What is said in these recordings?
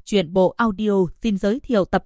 Truyện bộ audio xin giới thiệu tập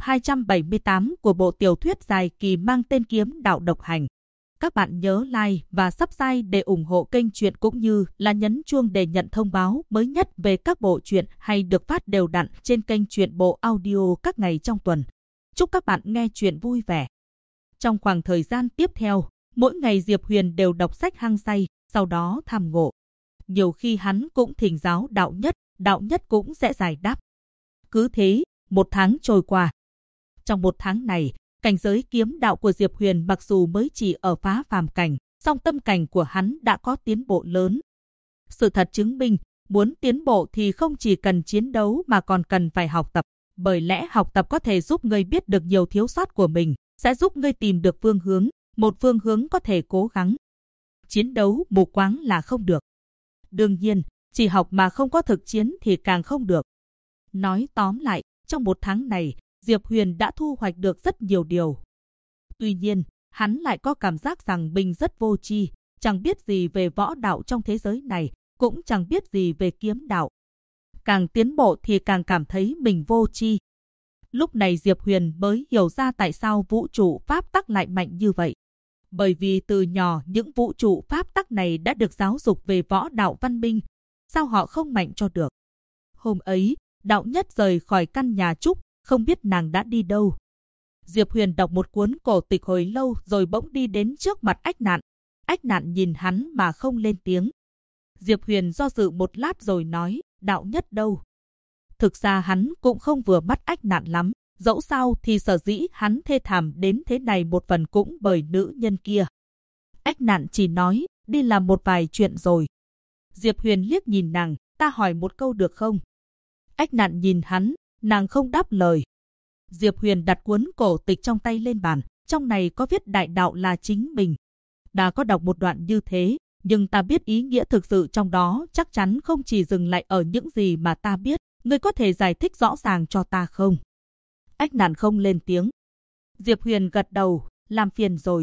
278 của bộ tiểu thuyết dài kỳ mang tên Kiếm Đạo Độc Hành. Các bạn nhớ like và subscribe để ủng hộ kênh truyện cũng như là nhấn chuông để nhận thông báo mới nhất về các bộ truyện hay được phát đều đặn trên kênh truyện bộ audio các ngày trong tuần. Chúc các bạn nghe truyện vui vẻ. Trong khoảng thời gian tiếp theo, mỗi ngày Diệp Huyền đều đọc sách hăng say, sau đó tham ngộ. Nhiều khi hắn cũng thỉnh giáo đạo nhất cũng sẽ giải đáp. Cứ thế, 1 tháng trôi qua. Trong 1 tháng này, cảnh giới kiếm đạo của Diệp Huyền mặc dù mới chỉ ở phá phàm cảnh, song tâm cảnh của hắn đã có tiến bộ lớn. Sự thật chứng minh, muốn tiến bộ thì không chỉ cần chiến đấu mà còn cần phải học tập. Bởi lẽ học tập có thể giúp ngươi biết được nhiều thiếu sót của mình, sẽ giúp ngươi tìm được phương hướng, một phương hướng có thể cố gắng. Chiến đấu mù quáng là không được. Đương nhiên, chỉ học mà không có thực chiến thì càng không được. Nói tóm lại, trong 1 tháng này, Diệp Huyền đã thu hoạch được rất nhiều điều. Tuy nhiên, hắn lại có cảm giác rằng mình rất vô tri, chẳng biết gì về võ đạo trong thế giới này, cũng chẳng biết gì về kiếm đạo. Càng tiến bộ thì càng cảm thấy mình vô tri. Lúc này Diệp Huyền mới hiểu ra tại sao vũ trụ pháp tắc lại mạnh như vậy. Bởi vì từ nhỏ những vũ trụ pháp tắc này đã được giáo dục về võ đạo văn minh, sao họ không mạnh cho được. Hôm ấy, đạo nhất rời khỏi căn nhà trúc, không biết nàng đã đi đâu. Diệp Huyền đọc một cuốn cổ tịch hồi lâu rồi bỗng đi đến trước mặt Ách Nạn. Ách Nạn nhìn hắn mà không lên tiếng. Diệp Huyền do dự một lát rồi nói, đạo nhất đâu? Thực ra hắn cũng không vừa mắt Ách Nạn lắm, dẫu sao thì sở dĩ hắn thê thảm đến thế này một phần cũng bởi nữ nhân kia. Ách Nạn chỉ nói, đi làm một vài chuyện rồi. Diệp Huyền liếc nhìn nàng, ta hỏi một câu được không? Ách Nạn nhìn hắn, nàng không đáp lời. Diệp Huyền đặt cuốn cổ tịch trong tay lên bàn, trong này có viết đại đạo là chính mình. Đã có đọc một đoạn như thế, nhưng ta biết ý nghĩa thực sự trong đó chắc chắn không chỉ dừng lại ở những gì mà ta biết. Ngươi có thể giải thích rõ ràng cho ta không? Ách Nạn không lên tiếng. Diệp Huyền gật đầu, làm phiền rồi.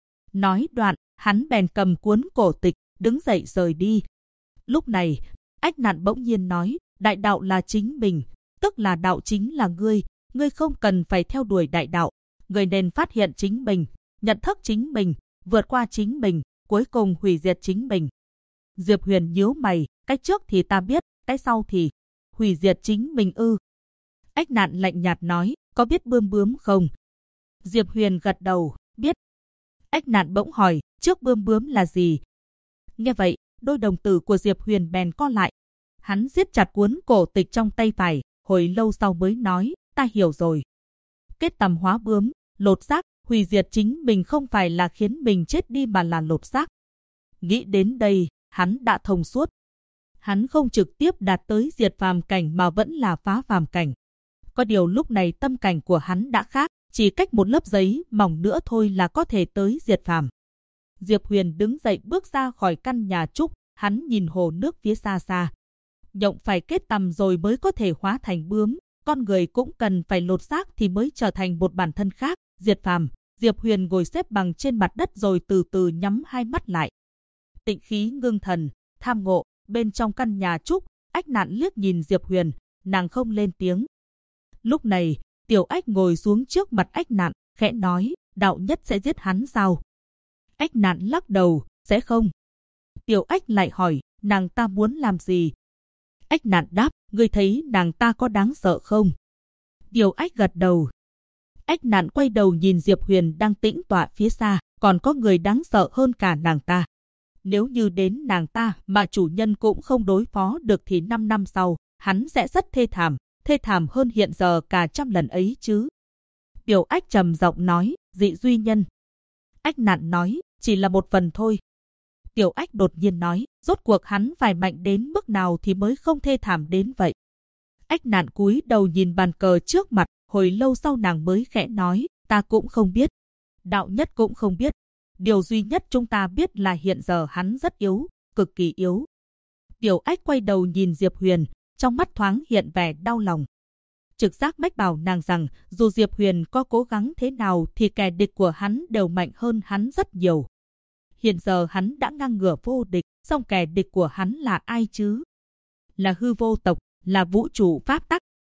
Nói đoạn, hắn bèn cầm cuốn cổ tịch, đứng dậy rời đi. Lúc này, Ách Nạn bỗng nhiên nói, đại đạo là chính mình, tức là đạo chính là ngươi. Ngươi không cần phải theo đuổi đại đạo. Ngươi nên phát hiện chính mình, nhận thức chính mình, vượt qua chính mình, cuối cùng hủy diệt chính mình. Diệp Huyền nhíu mày, cái trước thì ta biết, cái sau thì hủy diệt chính mình ư? Ách Nạn lạnh nhạt nói, có biết bươm bướm không? Diệp Huyền gật đầu, biết. Ách Nạn bỗng hỏi, trước bươm bướm là gì? Nghe vậy, đôi đồng tử của Diệp Huyền bèn co lại. Hắn siết chặt cuốn cổ tịch trong tay phải, hồi lâu sau mới nói, ta hiểu rồi. Kết tầm hóa bướm, lột xác, hủy diệt chính mình không phải là khiến mình chết đi mà là lột xác. Nghĩ đến đây, hắn đã thông suốt. Hắn không trực tiếp đạt tới diệt phàm cảnh mà vẫn là phá phàm cảnh. Có điều lúc này tâm cảnh của hắn đã khác, chỉ cách một lớp giấy mỏng nữa thôi là có thể tới diệt phàm. Diệp Huyền đứng dậy bước ra khỏi căn nhà trúc, hắn nhìn hồ nước phía xa xa. Nhộng phải kết tầm rồi mới có thể hóa thành bướm, con người cũng cần phải lột xác thì mới trở thành một bản thân khác, diệt phàm. Diệp Huyền ngồi xếp bằng trên mặt đất rồi từ từ nhắm hai mắt lại. Tịnh khí ngưng thần, tham ngộ. Bên trong căn nhà trúc, Ách Nạn liếc nhìn Diệp Huyền, nàng không lên tiếng. Lúc này, Tiểu Ách ngồi xuống trước mặt Ách Nạn, khẽ nói, đạo nhất sẽ giết hắn sao? Ách Nạn lắc đầu, sẽ không. Tiểu Ách lại hỏi, nàng ta muốn làm gì? Ách Nạn đáp, ngươi thấy nàng ta có đáng sợ không? Tiểu Ách gật đầu. Ách Nạn quay đầu nhìn Diệp Huyền đang tĩnh tọa phía xa, còn có người đáng sợ hơn cả nàng ta. Nếu như đến nàng ta mà chủ nhân cũng không đối phó được thì 5 năm sau, hắn sẽ rất thê thảm hơn hiện giờ cả 100 lần ấy chứ. Tiểu Ách trầm giọng nói, dị duy nhân. Ách Nạn nói, chỉ là một phần thôi. Tiểu Ách đột nhiên nói, rốt cuộc hắn phải mạnh đến mức nào thì mới không thê thảm đến vậy. Ách Nạn cúi đầu nhìn bàn cờ trước mặt, hồi lâu sau nàng mới khẽ nói, ta cũng không biết. Đạo nhất cũng không biết. Điều duy nhất chúng ta biết là hiện giờ hắn rất yếu, cực kỳ yếu. Tiểu Ách quay đầu nhìn Diệp Huyền, trong mắt thoáng hiện vẻ đau lòng. Trực giác mách bảo nàng rằng dù Diệp Huyền có cố gắng thế nào thì kẻ địch của hắn đều mạnh hơn hắn rất nhiều. Hiện giờ hắn đã ngang ngửa vô địch, song kẻ địch của hắn là ai chứ? Là hư vô tộc, là vũ trụ pháp tắc.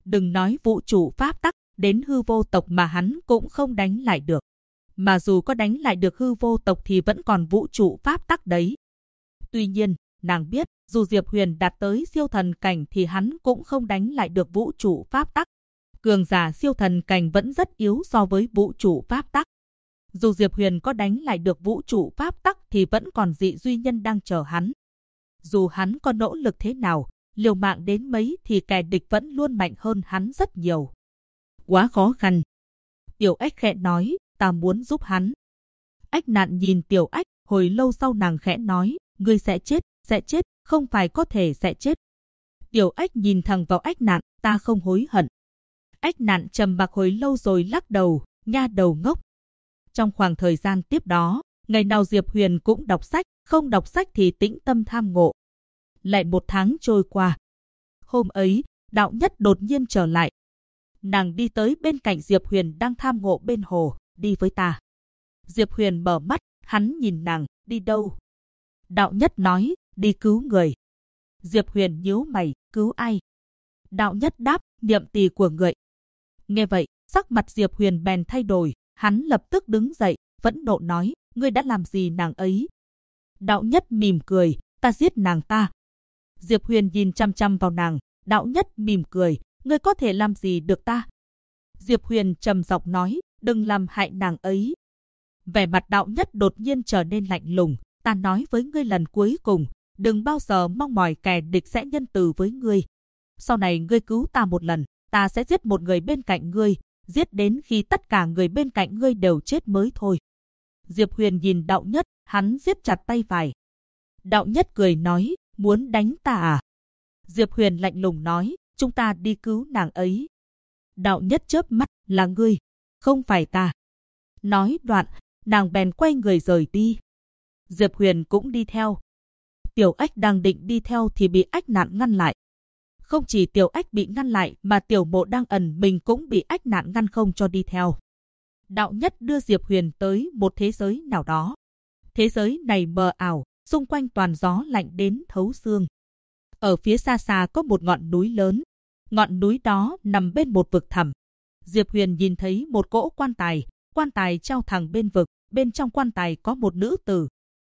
Đừng nói vũ trụ pháp tắc, đến hư vô tộc mà hắn cũng không đánh lại được. Mà dù có đánh lại được hư vô tộc thì vẫn còn vũ trụ pháp tắc đấy. Tuy nhiên, nàng biết, dù Diệp Huyền đạt tới siêu thần cảnh thì hắn cũng không đánh lại được vũ trụ pháp tắc. Cường giả siêu thần cảnh vẫn rất yếu so với vũ trụ pháp tắc. Dù Diệp Huyền có đánh lại được vũ trụ pháp tắc thì vẫn còn dị duy nhân đang chờ hắn. Dù hắn có nỗ lực thế nào, liều mạng đến mấy thì kẻ địch vẫn luôn mạnh hơn hắn rất nhiều. Quá khó khăn. Tiểu Ách khẽ nói, ta muốn giúp hắn. Ách Nạn nhìn Tiểu Ách, hồi lâu sau nàng khẽ nói, ngươi sẽ chết, không phải có thể sẽ chết. Tiểu Ách nhìn thẳng vào Ách Nạn, ta không hối hận. Ách Nạn trầm mặc hồi lâu rồi lắc đầu, nha đầu ngốc. Trong khoảng thời gian tiếp đó, ngày nào Diệp Huyền cũng đọc sách, không đọc sách thì tĩnh tâm tham ngộ. Lại 1 tháng trôi qua. Hôm ấy, Đạo Nhất đột nhiên trở lại. Nàng đi tới bên cạnh Diệp Huyền đang tham ngộ bên hồ, đi với ta. Diệp Huyền mở mắt, hắn nhìn nàng, đi đâu? Đạo Nhất nói, đi cứu người. Diệp Huyền nhíu mày, cứu ai? Đạo Nhất đáp, niệm tỳ của người. Nghe vậy, sắc mặt Diệp Huyền bèn thay đổi, hắn lập tức đứng dậy, phẫn nộ nói, ngươi đã làm gì nàng ấy? Đạo Nhất mỉm cười, ta giết nàng ta. Diệp Huyền nhìn chăm chăm vào nàng, Đạo Nhất mỉm cười, ngươi có thể làm gì được ta? Diệp Huyền trầm giọng nói, đừng làm hại nàng ấy. Vẻ mặt Đạo Nhất đột nhiên trở nên lạnh lùng, ta nói với ngươi lần cuối cùng, đừng bao giờ mong mỏi kẻ địch sẽ nhân từ với ngươi. Sau này ngươi cứu ta một lần, ta sẽ giết một người bên cạnh ngươi, giết đến khi tất cả người bên cạnh ngươi đều chết mới thôi. Diệp Huyền nhìn Đạo Nhất, hắn siết chặt tay phải. Đạo Nhất cười nói, muốn đánh ta à? Diệp Huyền lạnh lùng nói, chúng ta đi cứu nàng ấy. Đạo Nhất chớp mắt, là ngươi, không phải ta. Nói đoạn, nàng bèn quay người rời đi. Diệp Huyền cũng đi theo. Tiểu Ách đang định đi theo thì bị Ách Nạn ngăn lại. Không chỉ Tiểu Ách bị ngăn lại mà Tiểu Mộ đang ẩn mình cũng bị Ách Nạn ngăn không cho đi theo. Đạo Nhất đưa Diệp Huyền tới một thế giới nào đó. Thế giới này mờ ảo, xung quanh toàn gió lạnh đến thấu xương. Ở phía xa xa có một ngọn núi lớn. Ngọn núi đó nằm bên một vực thẳm. Diệp Huyền nhìn thấy một cỗ quan tài treo thẳng bên vực, bên trong quan tài có một nữ tử.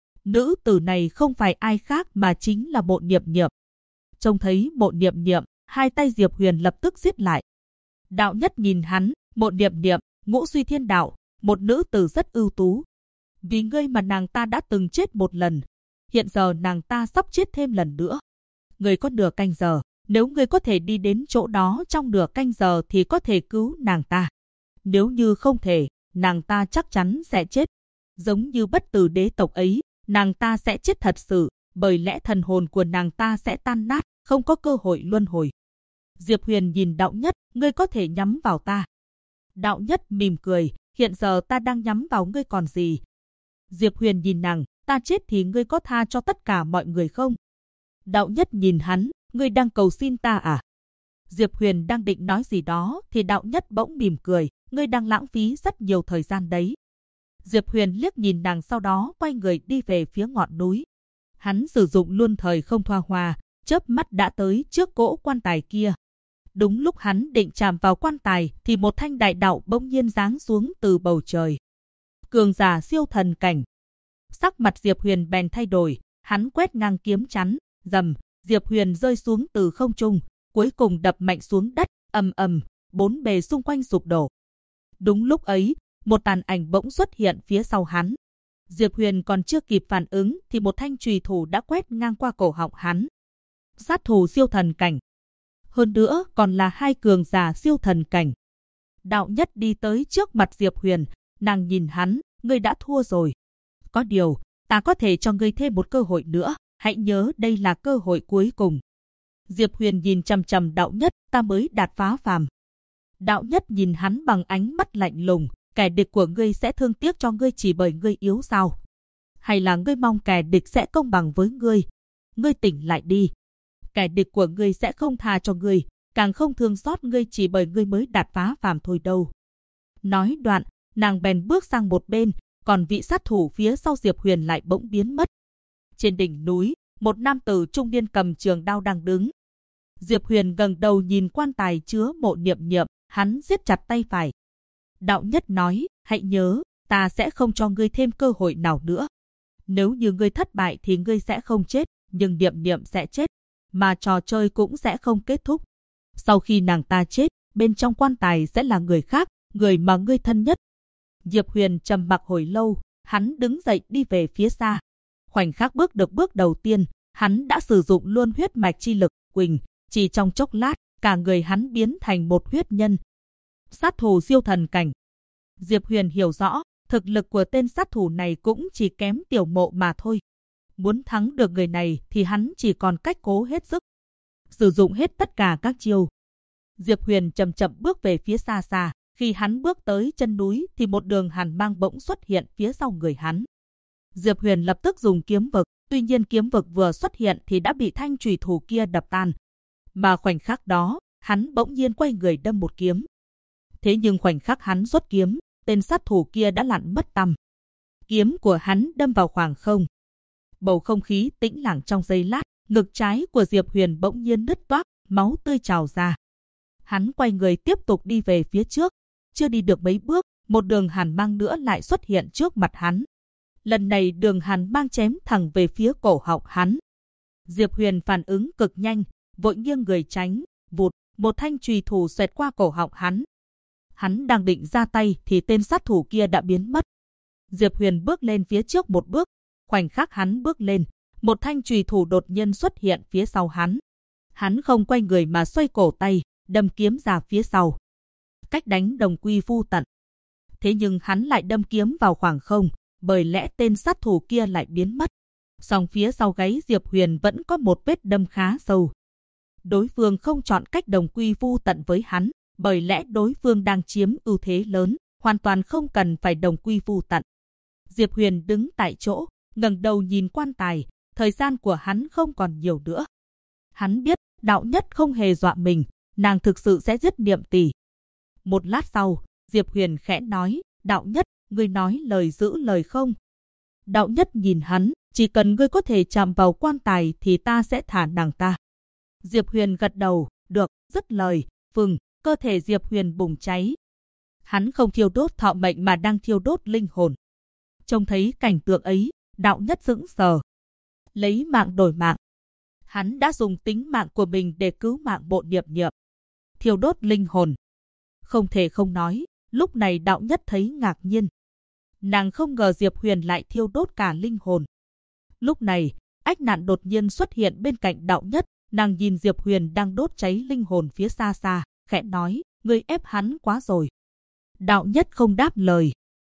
Nữ tử này không phải ai khác mà chính là Mộ Niệm Niệm. Trông thấy Mộ Niệm Niệm, hai tay Diệp Huyền lập tức giết lại. Đạo Nhất nhìn hắn, Mộ Niệm Niệm, Ngũ Suy Thiên Đạo, một nữ tử rất ưu tú. Vì ngươi mà nàng ta đã từng chết một lần, hiện giờ nàng ta sắp chết thêm lần nữa. Ngươi có nửa canh giờ, nếu ngươi có thể đi đến chỗ đó trong nửa canh giờ thì có thể cứu nàng ta. Nếu như không thể, nàng ta chắc chắn sẽ chết. Giống như Bất Tử đế tộc ấy, nàng ta sẽ chết thật sự, bởi lẽ thần hồn của nàng ta sẽ tan nát, không có cơ hội luân hồi. Diệp Huyền nhìn Đạo Nhất, ngươi có thể nhắm vào ta. Đạo Nhất mỉm cười, hiện giờ ta đang nhắm vào ngươi còn gì. Diệp Huyền nhìn nàng, ta chết thì ngươi có tha cho tất cả mọi người không? Đạo Nhất nhìn hắn, ngươi đang cầu xin ta à? Diệp Huyền đang định nói gì đó thì Đạo Nhất bỗng mỉm cười, ngươi đang lãng phí rất nhiều thời gian đấy. Diệp Huyền liếc nhìn nàng sau đó quay người đi về phía ngọn núi. Hắn sử dụng luân thời không thoa hoa, chớp mắt đã tới trước cỗ quan tài kia. Đúng lúc hắn định chạm vào quan tài thì một thanh đại đạo bỗng nhiên giáng xuống từ bầu trời. Cường giả siêu thần cảnh. Sắc mặt Diệp Huyền bèn thay đổi, hắn quét ngang kiếm chắn, rầm, Diệp Huyền rơi xuống từ không trung, cuối cùng đập mạnh xuống đất, ầm ầm, bốn bề xung quanh sụp đổ. Đúng lúc ấy, một tàn ảnh bỗng xuất hiện phía sau hắn. Diệp Huyền còn chưa kịp phản ứng thì một thanh chùy thủ đã quét ngang qua cổ họng hắn. Sát thủ siêu thần cảnh. Hơn nữa còn là hai cường giả siêu thần cảnh. Đạo Nhất đi tới trước mặt Diệp Huyền, nàng nhìn hắn, ngươi đã thua rồi. Có điều, ta có thể cho ngươi thêm một cơ hội nữa, hãy nhớ đây là cơ hội cuối cùng. Diệp Huyền nhìn chằm chằm Đạo Nhất, ta mới đạt phá phàm. Đạo Nhất nhìn hắn bằng ánh mắt lạnh lùng, kẻ địch của ngươi sẽ thương tiếc cho ngươi chỉ bởi ngươi yếu sao? Hay là ngươi mong kẻ địch sẽ công bằng với ngươi? Ngươi tỉnh lại đi. Kẻ địch của ngươi sẽ không tha cho ngươi, càng không thương xót ngươi chỉ bởi ngươi mới đạt phá phàm thôi đâu. Nói đoạn, nàng bèn bước sang một bên, còn vị sát thủ phía sau Diệp Huyền lại bỗng biến mất. Trên đỉnh núi, một nam tử trung niên cầm trường đao đang đứng. Diệp Huyền ngẩng đầu nhìn quan tài chứa Mộ Niệm Niệm, hắn siết chặt tay phải. Đạo Nhất nói, hãy nhớ, ta sẽ không cho ngươi thêm cơ hội nào nữa. Nếu như ngươi thất bại thì ngươi sẽ không chết, nhưng Niệm Niệm sẽ chết, mà trò chơi cũng sẽ không kết thúc. Sau khi nàng ta chết, bên trong quan tài sẽ là người khác, người mà ngươi thân nhất. Diệp Huyền trầm mặc hồi lâu, hắn đứng dậy đi về phía xa. Khoảnh khắc bước được bước đầu tiên, hắn đã sử dụng luôn huyết mạch chi lực, Quỳnh, chỉ trong chốc lát, cả người hắn biến thành một huyết nhân. Sát thủ siêu thần cảnh. Diệp Huyền hiểu rõ, thực lực của tên sát thủ này cũng chỉ kém Tiểu Mộ mà thôi. Muốn thắng được người này thì hắn chỉ còn cách cố hết sức, sử dụng hết tất cả các chiêu. Diệp Huyền chậm chậm bước về phía xa xa, khi hắn bước tới chân núi thì một đường hàn mang bỗng xuất hiện phía sau người hắn. Diệp Huyền lập tức dùng kiếm vực, tuy nhiên kiếm vực vừa xuất hiện thì đã bị thanh chùy thủ kia đập tan. Mà khoảnh khắc đó, hắn bỗng nhiên quay người đâm một kiếm. Thế nhưng khoảnh khắc hắn xuất kiếm, tên sát thủ kia đã lặn mất tăm. Kiếm của hắn đâm vào khoảng không. Bầu không khí tĩnh lặng trong giây lát, ngực trái của Diệp Huyền bỗng nhiên nứt toác, máu tươi trào ra. Hắn quay người tiếp tục đi về phía trước. Chưa đi được mấy bước, một đường hàn mang nữa lại xuất hiện trước mặt hắn. Lần này đường hàn mang chém thẳng về phía cổ họng hắn. Diệp Huyền phản ứng cực nhanh, vội nghiêng người tránh, vụt, một thanh chùy thủ xoẹt qua cổ họng hắn. Hắn đang định ra tay thì tên sát thủ kia đã biến mất. Diệp Huyền bước lên phía trước một bước, khoảnh khắc hắn bước lên, một thanh chùy thủ đột nhiên xuất hiện phía sau hắn. Hắn không quay người mà xoay cổ tay, đâm kiếm ra phía sau. Cách đánh đồng quy vu tận. Thế nhưng hắn lại đâm kiếm vào khoảng không, bởi lẽ tên sát thủ kia lại biến mất. Song phía sau gáy Diệp Huyền vẫn có một vết đâm khá sâu. Đối phương không chọn cách đồng quy vu tận với hắn, bởi lẽ đối phương đang chiếm ưu thế lớn, hoàn toàn không cần phải đồng quy vu tận. Diệp Huyền đứng tại chỗ, ngẩng đầu nhìn quan tài, thời gian của hắn không còn nhiều nữa. Hắn biết, Đạo Nhất không hề dọa mình, nàng thực sự sẽ giết Niệm Tỷ. Một lát sau, Diệp Huyền khẽ nói, Đạo Nhất, ngươi nói lời giữ lời không? Đạo Nhất nhìn hắn, chỉ cần ngươi có thể chạm vào quan tài thì ta sẽ thả nàng ta. Diệp Huyền gật đầu, được, dứt lời, phừng, cơ thể Diệp Huyền bùng cháy. Hắn không thiêu đốt thọ mệnh mà đang thiêu đốt linh hồn. Trông thấy cảnh tượng ấy, Đạo Nhất sững sờ. Lấy mạng đổi mạng. Hắn đã dùng tính mạng của mình để cứu mạng Mộ Niệm Niệm. Thiêu đốt linh hồn. Không thể không nói, lúc này Đạo Nhất thấy ngạc nhiên. Nàng không ngờ Diệp Huyền lại thiêu đốt cả linh hồn. Lúc này, Ách Nạn đột nhiên xuất hiện bên cạnh Đạo Nhất, nàng nhìn Diệp Huyền đang đốt cháy linh hồn phía xa xa, khẽ nói, ngươi ép hắn quá rồi. Đạo Nhất không đáp lời.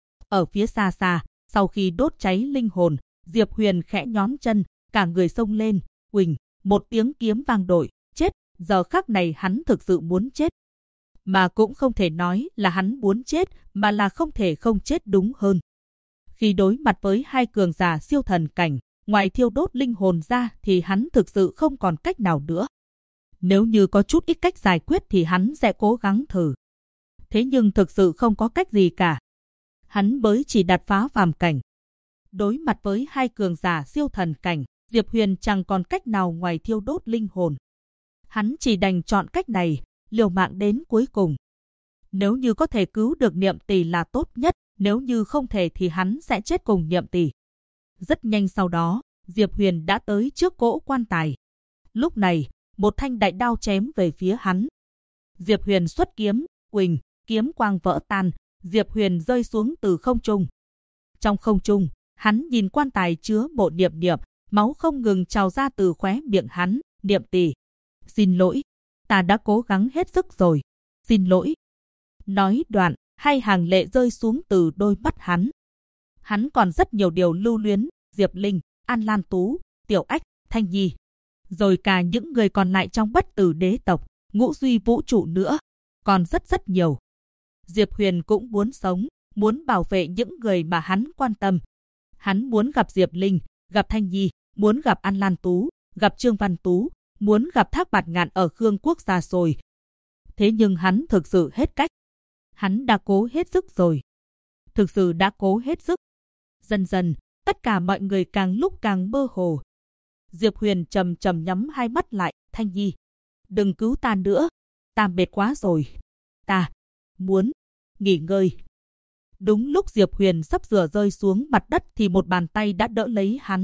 Ở phía xa xa, sau khi đốt cháy linh hồn, Diệp Huyền khẽ nhón chân, cả người xông lên, Quỳnh, một tiếng kiếm vang dội, chết, giờ khắc này hắn thực sự muốn chết. Mà cũng không thể nói là hắn muốn chết, mà là không thể không chết đúng hơn. Khi đối mặt với hai cường giả siêu thần cảnh, ngoài thiêu đốt linh hồn ra thì hắn thực sự không còn cách nào nữa. Nếu như có chút ít cách giải quyết thì hắn sẽ cố gắng thử. Thế nhưng thực sự không có cách gì cả. Hắn mới chỉ đạt phá phàm cảnh. Đối mặt với hai cường giả siêu thần cảnh, Diệp Huyền chẳng còn cách nào ngoài thiêu đốt linh hồn. Hắn chỉ đành chọn cách này, liều mạng đến cuối cùng. Nếu như có thể cứu được Niệm Tỷ là tốt nhất, nếu như không thể thì hắn sẽ chết cùng Niệm Tỷ. Rất nhanh sau đó, Diệp Huyền đã tới trước cỗ quan tài. Lúc này, một thanh đại đao chém về phía hắn. Diệp Huyền xuất kiếm, Quỳnh, kiếm quang vỡ tan, Diệp Huyền rơi xuống từ không trung. Trong không trung, hắn nhìn quan tài chứa Mộ Niệm Niệm, máu không ngừng trào ra từ khóe miệng hắn, Niệm Tỷ. Xin lỗi, ta đã cố gắng hết sức rồi. Xin lỗi. Nói đoạn, hai hàng lệ rơi xuống từ đôi mắt hắn. Hắn còn rất nhiều điều lưu luyến, Diệp Linh, An Lan Tú, Tiểu Ách, Thanh Nhi. Rồi cả những người còn lại trong Bất Tử Đế tộc, Ngũ Duy vũ trụ nữa. Còn rất nhiều. Diệp Huyền cũng muốn sống, muốn bảo vệ những người mà hắn quan tâm. Hắn muốn gặp Diệp Linh, gặp Thanh Nhi, muốn gặp An Lan Tú, gặp Trương Văn Tú, muốn gặp Thác Bạt Ngạn ở Khương Quốc xa rồi. Thế nhưng hắn thực sự hết cách. Hắn đã cố hết sức rồi. Thực sự đã cố hết sức. Dần dần, tất cả mọi người càng lúc càng mơ hồ. Diệp Huyền chậm chậm nhắm hai mắt lại, Thanh Nhi. đừng cứu ta nữa, ta mệt quá rồi, ta muốn nghỉ ngơi. Đúng lúc Diệp Huyền sắp sửa rơi xuống mặt đất thì một bàn tay đã đỡ lấy hắn.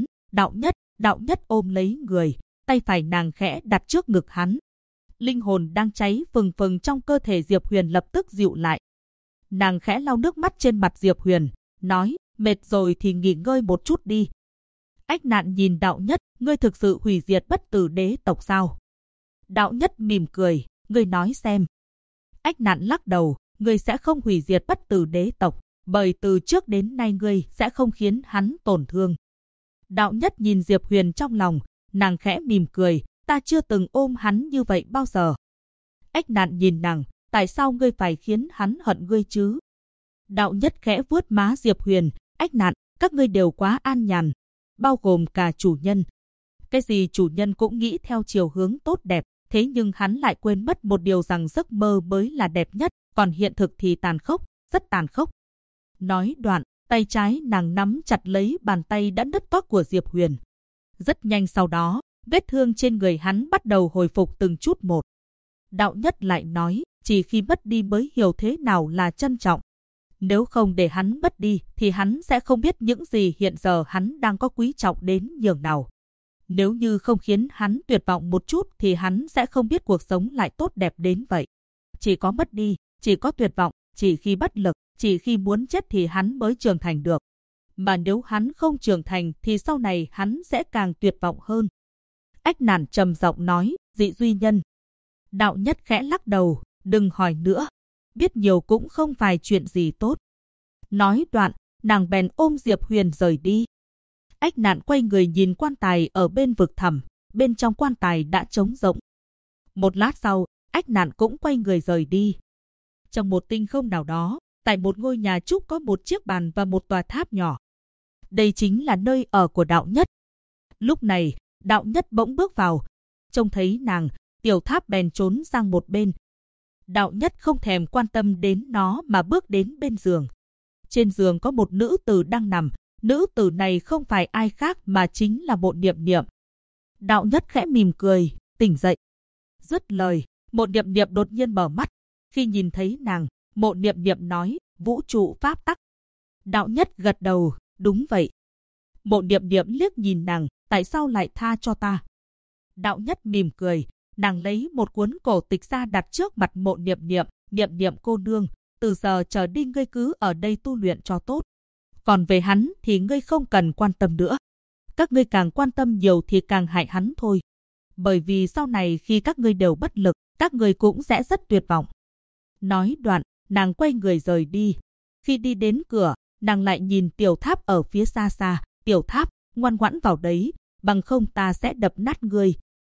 Đạo nhất ôm lấy người, tay phải nàng khẽ đặt trước ngực hắn. Linh hồn đang cháy phừng phừng trong cơ thể Diệp Huyền lập tức dịu lại. Nàng khẽ lau nước mắt trên mặt Diệp Huyền, nói, mệt rồi thì nghỉ ngơi một chút đi. Ách Nạn nhìn Đạo Nhất, ngươi thực sự hủy diệt Bất Tử Đế tộc sao? Đạo Nhất mỉm cười, ngươi nói xem. Ách Nạn lắc đầu, ngươi sẽ không hủy diệt Bất Tử Đế tộc, bởi từ trước đến nay ngươi sẽ không khiến hắn tổn thương. Đạo Nhất nhìn Diệp Huyền trong lòng, nàng khẽ mỉm cười, ta chưa từng ôm hắn như vậy bao giờ. Ách Nạn nhìn nàng, tại sao ngươi phải khiến hắn hận ngươi chứ? Đạo Nhất khẽ vuốt má Diệp Huyền, Ách Nạn, các ngươi đều quá an nhàn, bao gồm cả chủ nhân. Cái gì chủ nhân cũng nghĩ theo chiều hướng tốt đẹp, thế nhưng hắn lại quên mất một điều rằng giấc mơ mới là đẹp nhất, còn hiện thực thì tàn khốc, rất tàn khốc. Nói đoạn, tay trái nàng nắm chặt lấy bàn tay đã nứt toác của Diệp Huyền. Rất nhanh sau đó, vết thương trên người hắn bắt đầu hồi phục từng chút một. Đạo Nhất lại nói, chỉ khi mất đi mới hiểu thế nào là trân trọng. Nếu không để hắn mất đi thì hắn sẽ không biết những gì hiện giờ hắn đang có quý trọng đến nhường nào. Nếu như không khiến hắn tuyệt vọng một chút thì hắn sẽ không biết cuộc sống lại tốt đẹp đến vậy. Chỉ có mất đi, chỉ có tuyệt vọng, chỉ khi bất lực, chỉ khi muốn chết thì hắn mới trưởng thành được. Mà nếu hắn không trưởng thành thì sau này hắn sẽ càng tuyệt vọng hơn. Ách Nạn trầm giọng nói, Dị Duy Nhân. Đạo Nhất khẽ lắc đầu, đừng hỏi nữa, biết nhiều cũng không phải chuyện gì tốt. Nói đoạn, nàng bèn ôm Diệp Huyền rời đi. Ách Nạn quay người nhìn quan tài ở bên vực thẳm, bên trong quan tài đã trống rỗng. Một lát sau, Ách Nạn cũng quay người rời đi. Trong một tinh không nào đó, tại một ngôi nhà trúc có một chiếc bàn và một tòa tháp nhỏ. Đây chính là nơi ở của Đạo Nhất. Lúc này, Đạo Nhất bỗng bước vào, trông thấy nàng, tiểu tháp bèn trốn sang một bên. Đạo Nhất không thèm quan tâm đến nó mà bước đến bên giường. Trên giường có một nữ tử đang nằm, nữ tử này không phải ai khác mà chính là Mộ Niệm Niệm. Đạo Nhất khẽ mỉm cười, tỉnh dậy. Dứt lời, Mộ Niệm Niệm đột nhiên mở mắt. Khi nhìn thấy nàng, Mộ Niệm Niệm nói, vũ trụ pháp tắc. Đạo Nhất gật đầu, đúng vậy. Mộ Niệm Niệm liếc nhìn nàng, tại sao lại tha cho ta? Đạo Nhất mỉm cười, nàng lấy một cuốn cổ tịch ra đặt trước mặt Mộ Niệm Niệm, Niệm Niệm cô nương, từ giờ trở đi ngươi cứ ở đây tu luyện cho tốt. Còn về hắn thì ngươi không cần quan tâm nữa. Các ngươi càng quan tâm nhiều thì càng hại hắn thôi. Bởi vì sau này khi các ngươi đều bất lực, các ngươi cũng sẽ rất tuyệt vọng. Nói đoạn, nàng quay người rời đi. Khi đi đến cửa, nàng lại nhìn tiểu tháp ở phía xa xa. Tiểu tháp, ngoan ngoãn vào đấy, bằng không ta sẽ đập nát ngươi.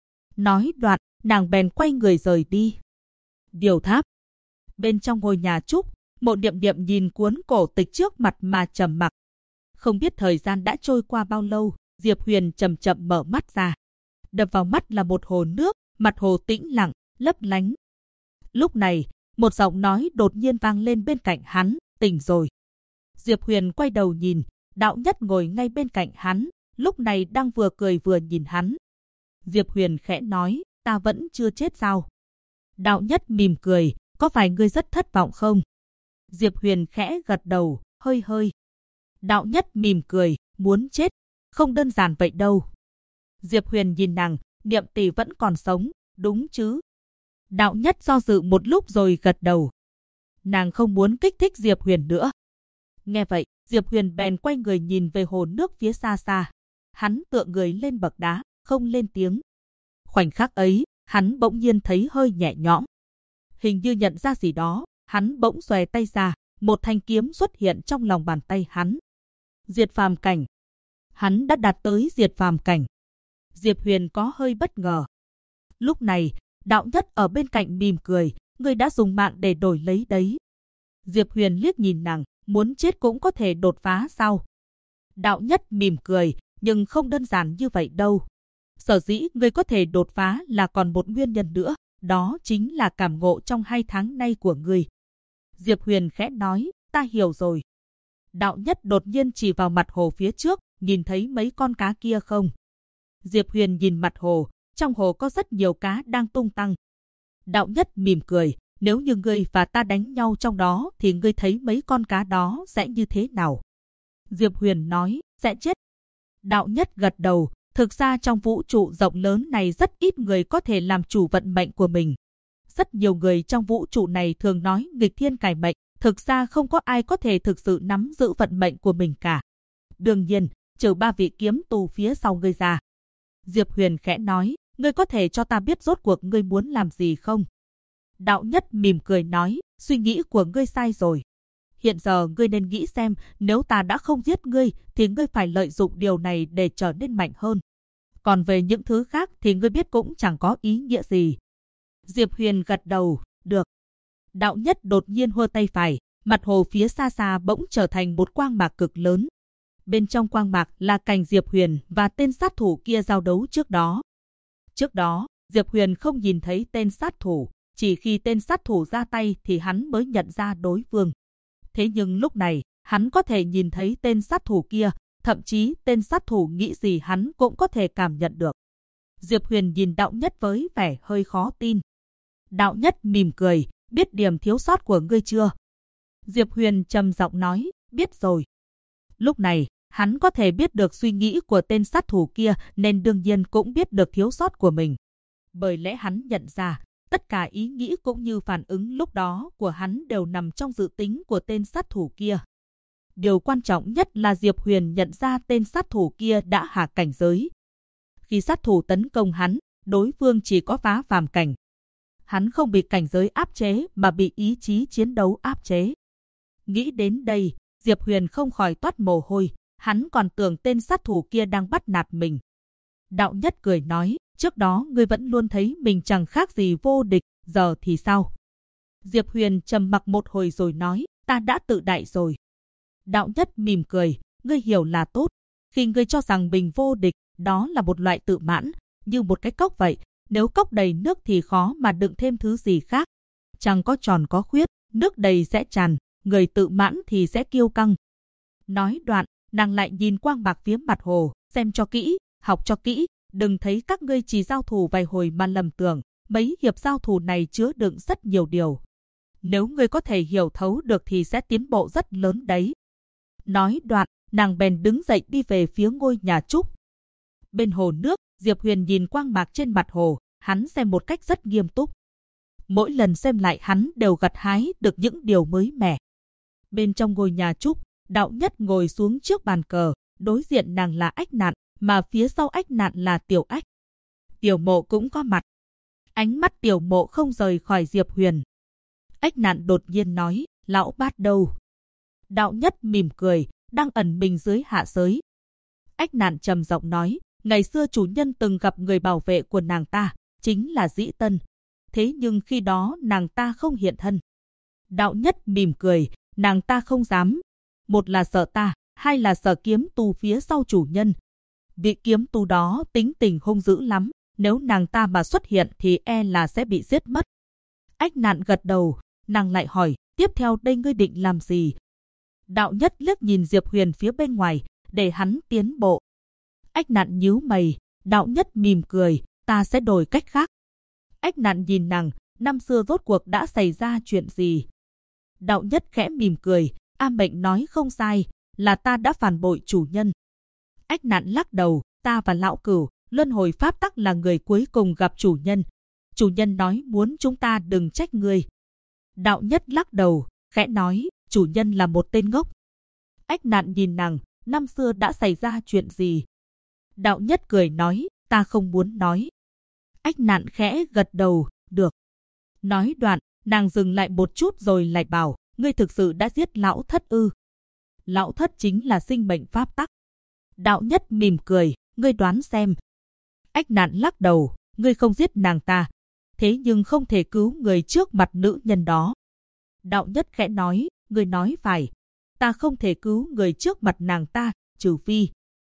Nói đoạn, nàng bèn quay người rời đi. Tiểu tháp. Bên trong ngôi nhà trúc, Mộ Niệm Niệm nhìn cuốn cổ tịch trước mặt mà trầm mặc. Không biết thời gian đã trôi qua bao lâu, Diệp Huyền chậm chậm mở mắt ra. Đập vào mắt là một hồ nước, mặt hồ tĩnh lặng, lấp lánh. Lúc này, một giọng nói đột nhiên vang lên bên cạnh hắn, tỉnh rồi. Diệp Huyền quay đầu nhìn, Đạo Nhất ngồi ngay bên cạnh hắn, lúc này đang vừa cười vừa nhìn hắn. Diệp Huyền khẽ nói, ta vẫn chưa chết sao? Đạo Nhất mỉm cười, có phải ngươi rất thất vọng không? Diệp Huyền khẽ gật đầu, hơi hơi. Đạo Nhất mỉm cười, muốn chết, không đơn giản vậy đâu. Diệp Huyền nhìn nàng, Niệm tỷ vẫn còn sống, đúng chứ? Đạo Nhất do dự một lúc rồi gật đầu. Nàng không muốn kích thích Diệp Huyền nữa. Nghe vậy, Diệp Huyền bèn quay người nhìn về hồ nước phía xa xa. Hắn tựa người lên bậc đá, không lên tiếng. Khoảnh khắc ấy, hắn bỗng nhiên thấy hơi nhẹ nhõm. Hình như nhận ra gì đó, hắn bỗng xòe tay ra, một thanh kiếm xuất hiện trong lòng bàn tay hắn. Diệt phàm cảnh. Hắn đã đạt tới diệt phàm cảnh. Diệp Huyền có hơi bất ngờ. Lúc này, Đạo Nhất ở bên cạnh mỉm cười, ngươi đã dùng mạng để đổi lấy đấy. Diệp Huyền liếc nhìn nàng, muốn chết cũng có thể đột phá sao? Đạo Nhất mỉm cười, nhưng không đơn giản như vậy đâu. Sở dĩ ngươi có thể đột phá là còn một nguyên nhân nữa, đó chính là cảm ngộ trong 2 tháng nay của ngươi. Diệp Huyền khẽ nói, ta hiểu rồi. Đạo Nhất đột nhiên chỉ vào mặt hồ phía trước, nhìn thấy mấy con cá kia không? Diệp Huyền nhìn mặt hồ, trong hồ có rất nhiều cá đang tung tăng, Đạo Nhất mỉm cười, nếu như ngươi và ta đánh nhau trong đó thì ngươi thấy mấy con cá đó sẽ như thế nào? Diệp Huyền nói, sẽ chết. Đạo Nhất gật đầu, thực ra trong vũ trụ rộng lớn này rất ít người có thể làm chủ vận mệnh của mình. Rất nhiều người trong vũ trụ này thường nói nghịch thiên cải mệnh, thực ra không có ai có thể thực sự nắm giữ vận mệnh của mình cả. Đương nhiên, trừ 3 vị kiếm tù phía sau ngươi ra. Diệp Huyền khẽ nói, ngươi có thể cho ta biết rốt cuộc ngươi muốn làm gì không? Đạo Nhất mỉm cười nói, suy nghĩ của ngươi sai rồi. Hiện giờ ngươi nên nghĩ xem, nếu ta đã không giết ngươi, thì ngươi phải lợi dụng điều này để trở nên mạnh hơn. Còn về những thứ khác thì ngươi biết cũng chẳng có ý nghĩa gì. Diệp Huyền gật đầu, được. Đạo Nhất đột nhiên hơ tay phải, mặt hồ phía xa xa bỗng trở thành một quang mạc cực lớn. Bên trong quang mạc là cảnh Diệp Huyền và tên sát thủ kia giao đấu trước đó. Trước đó, Diệp Huyền không nhìn thấy tên sát thủ, chỉ khi tên sát thủ ra tay thì hắn mới nhận ra đối phương. Thế nhưng lúc này, hắn có thể nhìn thấy tên sát thủ kia, thậm chí tên sát thủ nghĩ gì hắn cũng có thể cảm nhận được. Diệp Huyền nhìn Đạo Nhất với vẻ hơi khó tin. Đạo Nhất mỉm cười, biết điểm thiếu sót của ngươi chưa? Diệp Huyền trầm giọng nói, biết rồi. Lúc này, hắn có thể biết được suy nghĩ của tên sát thủ kia nên đương nhiên cũng biết được thiếu sót của mình. Bởi lẽ hắn nhận ra, tất cả ý nghĩ cũng như phản ứng lúc đó của hắn đều nằm trong dự tính của tên sát thủ kia. Điều quan trọng nhất là Diệp Huyền nhận ra tên sát thủ kia đã hạ cảnh giới. Khi sát thủ tấn công hắn, đối phương chỉ có phá phàm cảnh. Hắn không bị cảnh giới áp chế mà bị ý chí chiến đấu áp chế. Nghĩ đến đây, Diệp Huyền không khỏi toát mồ hôi, hắn còn tưởng tên sát thủ kia đang bắt nạt mình. Đạo Nhất cười nói, trước đó ngươi vẫn luôn thấy mình chẳng khác gì vô địch, giờ thì sao? Diệp Huyền trầm mặc một hồi rồi nói, ta đã tự đại rồi. Đạo Nhất mỉm cười, ngươi hiểu là tốt. Khi ngươi cho rằng mình vô địch, đó là một loại tự mãn, như một cái cốc vậy. Nếu cốc đầy nước thì khó mà đựng thêm thứ gì khác. Chẳng có tròn có khuyết, nước đầy sẽ tràn, người tự mãn thì sẽ kiêu căng. Nói đoạn, nàng lại nhìn quang mạc phía mặt hồ, xem cho kỹ, học cho kỹ, đừng thấy các ngươi chỉ giao thủ vài hồi mà lầm tưởng, mấy hiệp giao thủ này chứa đựng rất nhiều điều. Nếu ngươi có thể hiểu thấu được thì sẽ tiến bộ rất lớn đấy. Nói đoạn, nàng bèn đứng dậy đi về phía ngôi nhà trúc. Bên hồ nước, Diệp Huyền nhìn quang mạc trên mặt hồ, hắn xem một cách rất nghiêm túc. Mỗi lần xem lại hắn đều gặt hái được những điều mới mẻ. Bên trong ngôi nhà trúc, Đạo Nhất ngồi xuống trước bàn cờ, đối diện nàng là Ách Nạn, mà phía sau Ách Nạn là Tiểu Ách. Tiểu Mộ cũng có mặt. Ánh mắt Tiểu Mộ không rời khỏi Diệp Huyền. Ách Nạn đột nhiên nói, lão bát đâu? Đạo Nhất mỉm cười, đang ẩn mình dưới hạ giới. Ách Nạn trầm giọng nói, ngày xưa chủ nhân từng gặp người bảo vệ của nàng ta, chính là Dĩ Tân. Thế nhưng khi đó nàng ta không hiện thân. Đạo Nhất mỉm cười, nàng ta không dám. Một là sợ ta, hai là sợ kiếm tu phía sau chủ nhân. Vị kiếm tu đó tính tình hung dữ lắm, nếu nàng ta mà xuất hiện thì e là sẽ bị giết mất. Ách Nạn gật đầu, nàng lại hỏi, tiếp theo đây ngươi định làm gì? Đạo Nhất liếc nhìn Diệp Huyền phía bên ngoài, để hắn tiến bộ. Ách Nạn nhíu mày, Đạo Nhất mỉm cười, ta sẽ đổi cách khác. Ách Nạn nhìn nàng, năm xưa rốt cuộc đã xảy ra chuyện gì? Đạo Nhất khẽ mỉm cười, A Mệnh nói không sai, là ta đã phản bội chủ nhân. Ách Nạn lắc đầu, ta và Lão Cửu, luân hồi pháp tắc là người cuối cùng gặp chủ nhân. Chủ nhân nói muốn chúng ta đừng trách ngươi. Đạo Nhất lắc đầu, khẽ nói, chủ nhân là một tên ngốc. Ách Nạn nhìn nàng, năm xưa đã xảy ra chuyện gì? Đạo Nhất cười nói, ta không muốn nói. Ách Nạn khẽ gật đầu, được. Nói đoạn, nàng dừng lại một chút rồi lại bảo, ngươi thực sự đã giết Lão Thất ư? Lão Thất chính là sinh mệnh pháp tắc. Đạo Nhất mỉm cười, ngươi đoán xem. Ách Nạn lắc đầu, ngươi không giết nàng ta. Thế nhưng không thể cứu người trước mặt nữ nhân đó. Đạo Nhất khẽ nói, ngươi nói phải. Ta không thể cứu người trước mặt nàng ta, trừ phi.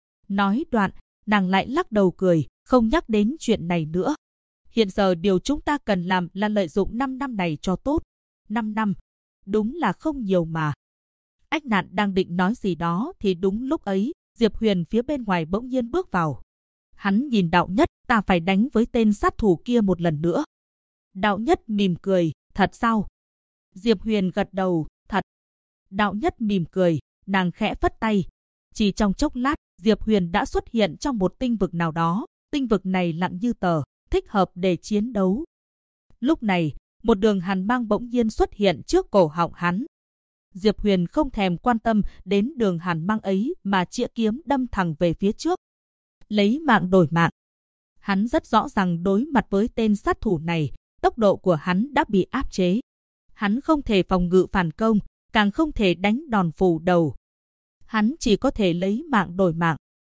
Nói đoạn, nàng lại lắc đầu cười, không nhắc đến chuyện này nữa. Hiện giờ điều chúng ta cần làm là lợi dụng 5 năm này cho tốt. 5 năm, đúng là không nhiều mà. Ách Nạn đang định nói gì đó thì đúng lúc ấy, Diệp Huyền phía bên ngoài bỗng nhiên bước vào. Hắn nhìn Đạo Nhất, ta phải đánh với tên sát thủ kia một lần nữa. Đạo Nhất mỉm cười, thật sao? Diệp Huyền gật đầu, thật. Đạo Nhất mỉm cười, nàng khẽ phất tay. Chỉ trong chốc lát, Diệp Huyền đã xuất hiện trong một tinh vực nào đó. Tinh vực này lặng như tờ, thích hợp để chiến đấu. Lúc này, một đường hàn mang bỗng nhiên xuất hiện trước cổ họng hắn. Diệp Huyền không thèm quan tâm đến đường hàn mang ấy mà chĩa kiếm đâm thẳng về phía trước. Lấy mạng đổi mạng. Hắn rất rõ ràng đối mặt với tên sát thủ này, tốc độ của hắn đã bị áp chế. Hắn không thể phòng ngự phản công, càng không thể đánh đòn phủ đầu. Hắn chỉ có thể lấy mạng đổi mạng.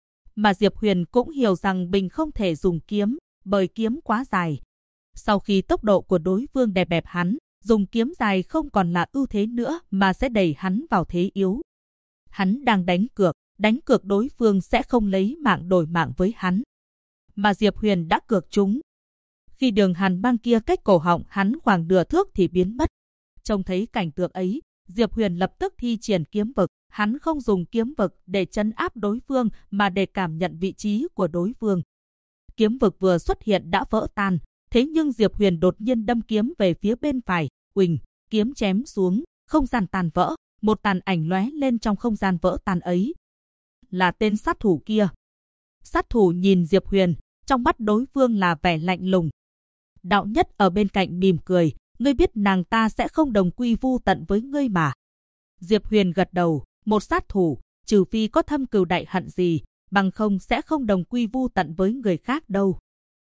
Mà Diệp Huyền cũng hiểu rằng mình không thể dùng kiếm, bởi kiếm quá dài. Sau khi tốc độ của đối phương đè bẹp hắn, dùng kiếm dài không còn là ưu thế nữa mà sẽ đẩy hắn vào thế yếu. Hắn đang đánh cược đối phương sẽ không lấy mạng đổi mạng với hắn. Mà Diệp Huyền đã cược trúng. Khi đường hàn băng kia cách cổ họng hắn khoảng nửa thước thì biến mất. Trông thấy cảnh tượng ấy, Diệp Huyền lập tức thi triển kiếm vực. Hắn không dùng kiếm vực để trấn áp đối phương mà để cảm nhận vị trí của đối phương. Kiếm vực vừa xuất hiện đã vỡ tan. Thế nhưng Diệp Huyền đột nhiên đâm kiếm về phía bên phải, uỳnh, kiếm chém xuống, không gian tan vỡ, một tàn ảnh lóe lên trong không gian vỡ tan ấy. Là tên sát thủ kia. Sát thủ nhìn Diệp Huyền, trong mắt đối phương là vẻ lạnh lùng. Đạo Nhất ở bên cạnh mỉm cười, ngươi biết nàng ta sẽ không đồng quy vu tận với ngươi mà. Diệp Huyền gật đầu, một sát thủ, trừ phi có thâm cừu đại hận gì, bằng không sẽ không đồng quy vu tận với người khác đâu.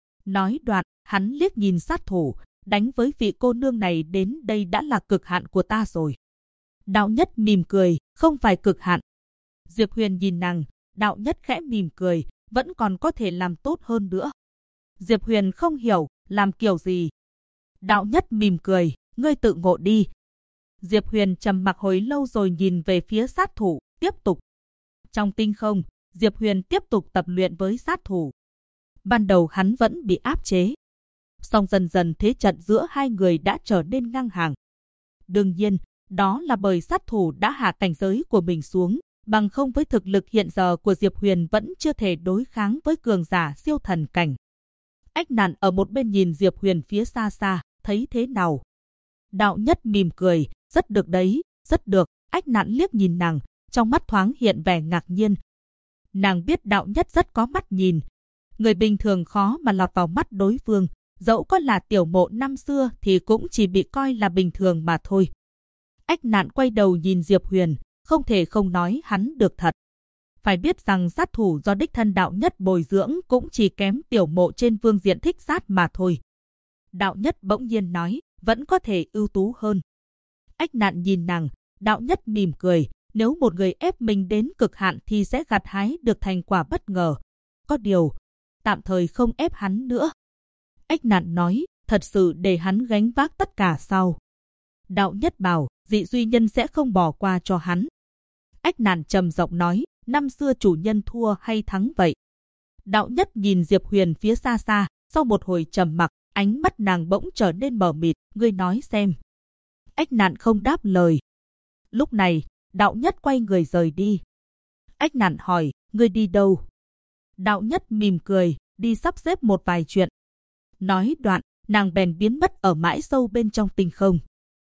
Nói đoạn, hắn liếc nhìn sát thủ, đánh với vị cô nương này đến đây đã là cực hạn của ta rồi. Đạo Nhất mỉm cười, không phải cực hạn. Diệp Huyền nhìn nàng, Đạo Nhất khẽ mỉm cười, vẫn còn có thể làm tốt hơn nữa. Diệp Huyền không hiểu, làm kiểu gì. Đạo Nhất mỉm cười, ngươi tự ngộ đi. Diệp Huyền trầm mặc hồi lâu rồi nhìn về phía sát thủ, tiếp tục. Trong tinh không, Diệp Huyền tiếp tục tập luyện với sát thủ. Ban đầu hắn vẫn bị áp chế. Song dần dần thế trận giữa hai người đã trở nên ngang hàng. Đương nhiên, đó là bởi sát thủ đã hạ cảnh giới của mình xuống, bằng không với thực lực hiện giờ của Diệp Huyền vẫn chưa thể đối kháng với cường giả siêu thần cảnh. Ách Nạn ở một bên nhìn Diệp Huyền phía xa xa, thấy thế nào? Đạo Nhất mỉm cười, rất được đấy, rất được. Ách Nạn liếc nhìn nàng, trong mắt thoáng hiện vẻ ngạc nhiên. Nàng biết Đạo Nhất rất có mắt nhìn. Người bình thường khó mà lọt vào mắt đối phương, dẫu có là tiểu mộ năm xưa thì cũng chỉ bị coi là bình thường mà thôi. Ách Nạn quay đầu nhìn Diệp Huyền, không thể không nói hắn được thật. Phải biết rằng sát thủ do đích thân Đạo Nhất bồi dưỡng cũng chỉ kém tiểu mộ trên phương diện thích sát mà thôi. Đạo Nhất bỗng nhiên nói, vẫn có thể ưu tú hơn. Ách Nạn nhìn nàng, Đạo Nhất mỉm cười, nếu một người ép mình đến cực hạn thì sẽ gặt hái được thành quả bất ngờ. Có điều, tạm thời không ép hắn nữa. Ách Nạn nói, thật sự để hắn gánh vác tất cả sao? Đạo Nhất bảo, Dị Duy Nhân sẽ không bỏ qua cho hắn. Ách Nạn trầm giọng nói, năm xưa chủ nhân thua hay thắng vậy? Đạo Nhất nhìn Diệp Huyền phía xa xa, sau một hồi trầm mặc, ánh mắt nàng bỗng trở nên mờ mịt, ngươi nói xem. Ách Nạn không đáp lời. Lúc này, Đạo Nhất quay người rời đi. Ách Nạn hỏi, ngươi đi đâu? Đạo Nhất mỉm cười, đi sắp xếp một vài chuyện. Nói đoạn, nàng bèn biến mất ở mãi sâu bên trong tinh không.